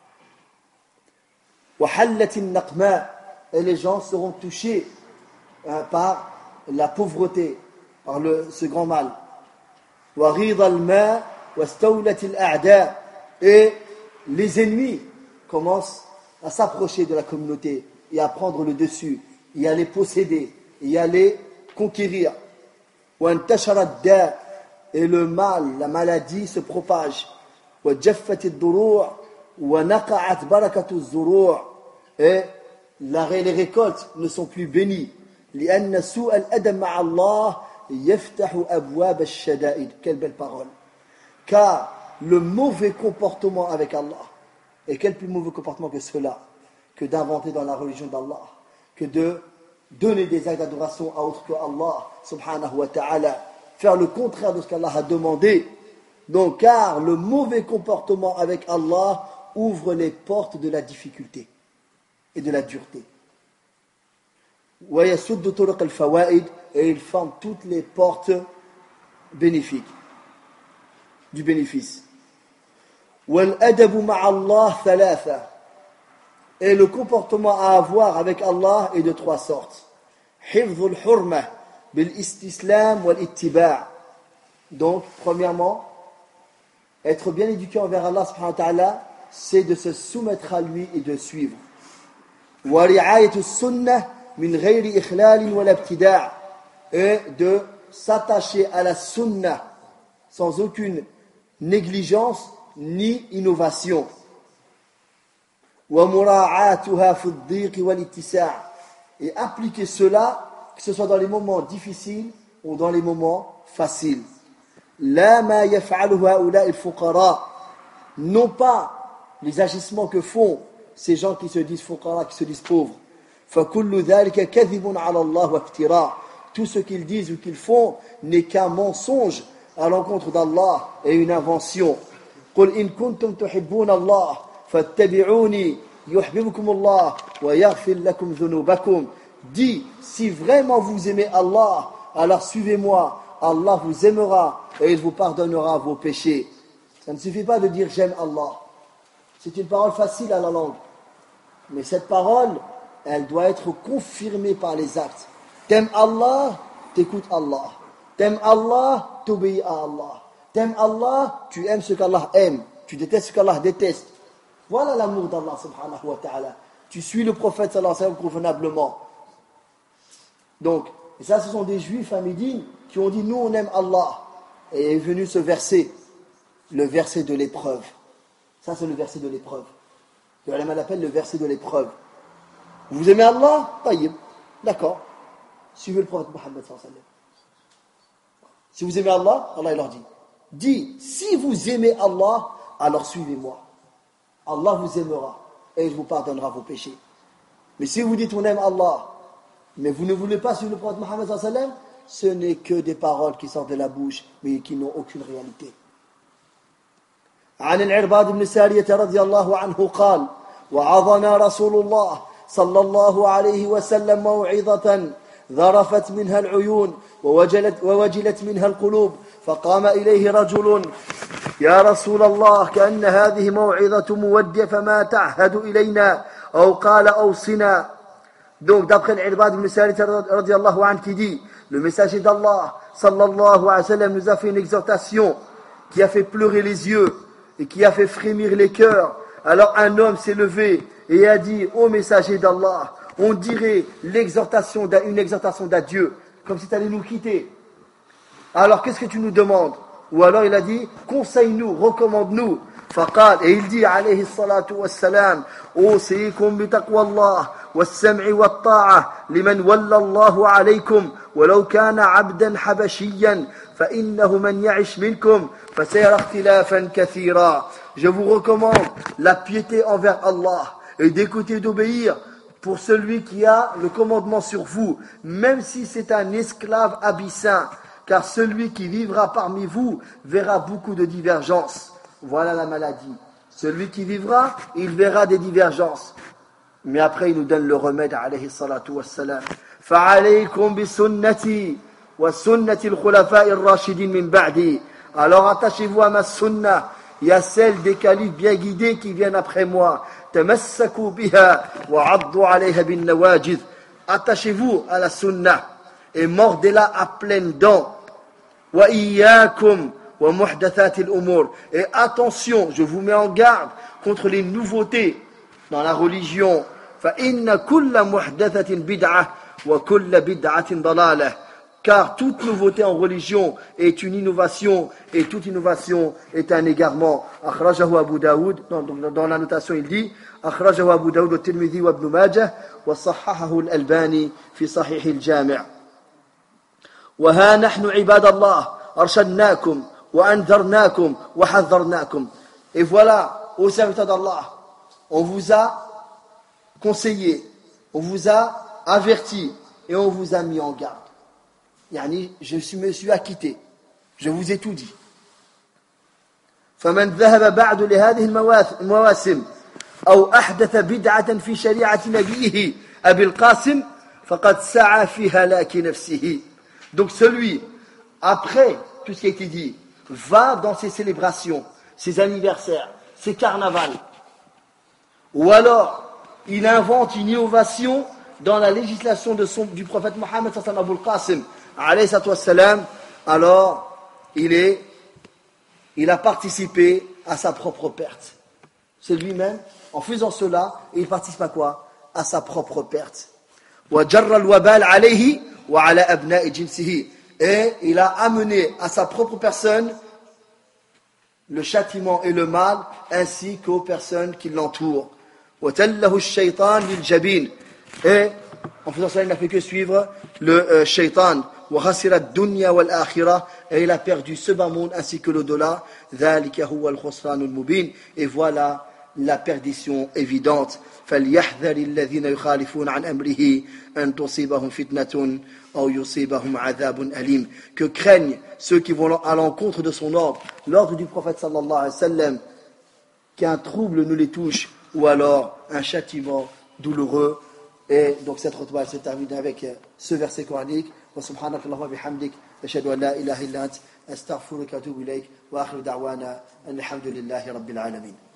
وَحَلَّتِ النَّقْمَاءِ, et les gens seront touchés par la pauvreté, par ce grand mal. وَغِيضَ الْمَاءِ وَاسْتَوْلَتِ الْأَعْدَاءِ, et les ennemis commencent à s'approcher de la communauté et à prendre le dessus, et à les posséder, et à les conquérir. وَانْتَشَرَ الدَّاءِ, et le mal, la maladie se propage. وَجَفَّتِ الضُّرُوعِ وَنَقَعَتْ بَرَكَةُ الزُّرُوعِ, et les récoltes ne sont plus bénies. لأن سوء الأدب مع الله يفتح أبواب الشدائد. Quelle belle parole. Car le mauvais comportement avec Allah, et quel plus mauvais comportement que cela, que d'inventer dans la religion d'Allah, que de donner des actes d'adoration à autre que Allah subhanahu wa ta'ala, faire le contraire de ce qu'Allah a demandé. Donc, car le mauvais comportement avec Allah ouvre les portes de la difficulté et de la dureté. وَيَسُدُّ طُرُقَ الْفَوَائِدِ, et il forme toutes les portes bénéfiques, du bénéfice. وَالْأَدَبُ مَعَ اللَّهِ ثَلَاثَةً, et le comportement à avoir avec Allah est de trois sortes. حِفْظُ الْحُرْمَةِ بِالْإِسْتِسْلَامِ وَالْإِتِّبَاعِ, donc, premièrement, être bien éduqué envers Allah subhanahu wa ta'ala, c'est de se soumettre à lui et de suivre. وَرِعَايَةُ السُّنَّةِ مِنْ غَيْرِ إِخْلَالٍ وَلَا ابْتِدَاعٍ, et de s'attacher à la sunna sans aucune négligence ni innovation. وَمُرَاعَاتُهَا فِي الضِّيقِ وَالِاتِّسَاعِ, et appliquer cela, que ce soit dans les moments difficiles ou dans les moments faciles. لَا مَا يَفْعَلُهُ هَؤُلَاءِ الْفُقَرَاءِ, non pas les agissements que font ces gens qui se disent fuqara, qui se disent pauvres. فَكُلُّ ذَلِكَ كَذِبٌ عَلَى اللَّهِ وَافْتِرَاءٌ, tout ce qu'ils disent ou qu'ils font n'est qu'un mensonge à l'encontre d'Allah et une invention. قُلْ إِن كُنتُمْ تُحِبُّونَ اللَّهَ فَاتَّبِعُونِي يُحْبِبْكُمُ اللَّهُ وَيَغْفِرْ لَكُمْ ذُنُوبَكُمْ. Dis, si vraiment vous aimez Allah, alors suivez-moi, Allah vous aimera et il vous pardonnera vos péchés. Ça ne suffit pas de dire j'aime Allah. C'est une parole facile à la langue. Mais cette parole, elle doit être confirmée par les actes. T'aimes Allah, t'écoutes Allah. T'aimes Allah, t'obéis à Allah. T'aimes Allah, tu aimes ce qu'Allah aime. Tu détestes ce qu'Allah déteste. Voilà l'amour d'Allah subhanahu wa ta'ala. Tu suis le prophète sallallahu alayhi wa sallam convenablement. Donc, et ça, ce sont des juifs à Médine qui ont dit, nous on aime Allah. Et est venu ce verset, le verset de l'épreuve. Ça, c'est le verset de l'épreuve. Le ulama l'appelle le verset de l'épreuve. Vous aimez Allah? Taïb. D'accord. Suivez le prophète Mohammed sallallahu alayhi wa sallam. Si vous aimez Allah, Allah il leur dit. Dis, si vous aimez Allah, alors suivez-moi. Allah vous aimera et il vous pardonnera vos péchés. Mais si vous dites on aime Allah, mais vous ne voulez pas suivre le prophète Mohammed sallallahu alayhi wa sallam, ce n'est que des paroles qui sortent de la bouche, mais qui n'ont aucune réalité. عن العرباض بن سارية رضي الله عنه قال وعظنا رسول الله صلى الله عليه وسلم موعظة ذرفت منها العيون ووجلت منها القلوب فقام إليه رجل يا رسول الله كأن هذه موعظة مودع فما تعهد إلينا أو قال أوصنا Donc, d'après l'Irbad ibn Sarit radiallahu anhu qui dit, le messager d'Allah, sallallahu alayhi wa sallam, nous a fait une exhortation qui a fait pleurer les yeux et qui a fait frémir les cœurs. Alors un homme s'est levé et a dit, ô messager d'Allah, on dirait une exhortation d'adieu, comme si tu allais nous quitter. Alors qu'est-ce que tu nous demandes? Ou alors il a dit, conseille-nous, recommande-nous. فقال, et il dit عليه الصلاة والسلام, أوصيكم بتقوى الله والسمع والطاعة لمن ولى الله عليكم ولو كان عبدا حبشيا فإنه من يعش منكم فسيرى اختلافا كثيرا. Je vous recommande la piété envers Allah et d'écouter et d'obéir pour celui qui a le commandement sur vous, même si c'est un esclave abyssin, car celui qui vivra parmi vous verra beaucoup de divergences. Voilà la maladie. Celui qui vivra, il verra des divergences. Mais après, il nous donne le remède, alayhi salatu wassalam. فَعَلَيْكُمْ بِسُنَّتِي وَسُنَّةِ الْخُلَفَاءِ الرَّاشِدِينَ مِنْ بَعْدِي. Alors attachez-vous à ma sunna et à celle des califes bien guidés qui viennent après moi. تَمَسَّكُوا بِهَا وَعَضُّوا عَلَيْهَا بِالنَّوَاجِذِ. Attachez-vous à la sunna et mordez-la à pleines dents. وَإِيَّاكُمْ وَمُحْدَثَاتِ الْأُمُورِ. Et attention, je vous mets en garde contre les nouveautés dans la religion. فَإِنَّ كُلَّ مُحْدَثَةٍ بِدْعَةٍ وَكُلَّ بِدْعَةٍ ضَلَالَةٍ. Car toute nouveauté en religion est une innovation et toute innovation est un égarement. أخرجه أبو داود, dans la notation il dit أخرجه أبو داود والترمذي وابن ماجه وصححه الألباني في صحيح الجامع. وها نحن عباد الله أرشدناكم وأنذرناكم وحذرناكم. Et voilà, ô serviteurs d'Allah, on vous a conseillé, on vous a averti et on vous a mis en garde. Yani, me suis acquitté, je vous ai tout dit. فمن ذهب بعد لهذه المواسم أو أحدث بدعة في شريعة نبيه أبي القاسم فقد سعى في هلاك نفسه. Donc celui, après tout ce qui a été dit, va dans ses célébrations, ses anniversaires, ses carnavals, ou alors il invente une innovation dans la législation du prophète Mohammed sallallahu alayhi wa sallam, alayhi wa sallam, alors il a participé à sa propre perte. C'est lui-même, en faisant cela, il participe à quoi? À sa propre perte. وَجَرَّ الْوَبَالَ عَلَيْهِ وَعَلَى أَبْنَاءِ جِنْسِهِ. Et il a amené à sa propre personne le châtiment et le mal, ainsi qu'aux personnes qui l'entourent. وَتَلَّهُ الشَّيْطَانِ لِلْجَبِينِ. Et en faisant cela, il n'a fait que suivre le shaitan. وَخَسِرَ الدُّنْيَا وَالْآخِرَةِ. Et il a perdu ce bas monde ainsi que l'au-delà. ذَلِكَ هُوَ الْخُسْرَانُ الْمُبِينَ. Et voilà la perdition évidente. فَلْيَحْذَرِ الَّذِينَ يُخَالِفُونَ عَنْ أَمْرِهِ أَنْ تُصِيبَهُمْ فِتْنَةٌ أَوْ يُصِيبَهُمْ عَذَابٌ أَلِيمٌ. Que craignent ceux qui vont à l'encontre de son ordre, l'ordre du prophète sallallahu alayhi wa sallam, qu'un trouble nous les touche, ou alors un châtiment douloureux. Et donc cette khutbah se termine avec ce verset coranique. Wa subhanaka Allahumma bihamdik, ashhadu an la ilaha illa ant, astaghfiruka wa atubu ilayk, wa akhiru da'wana alhamdulillahi rabbil alamin.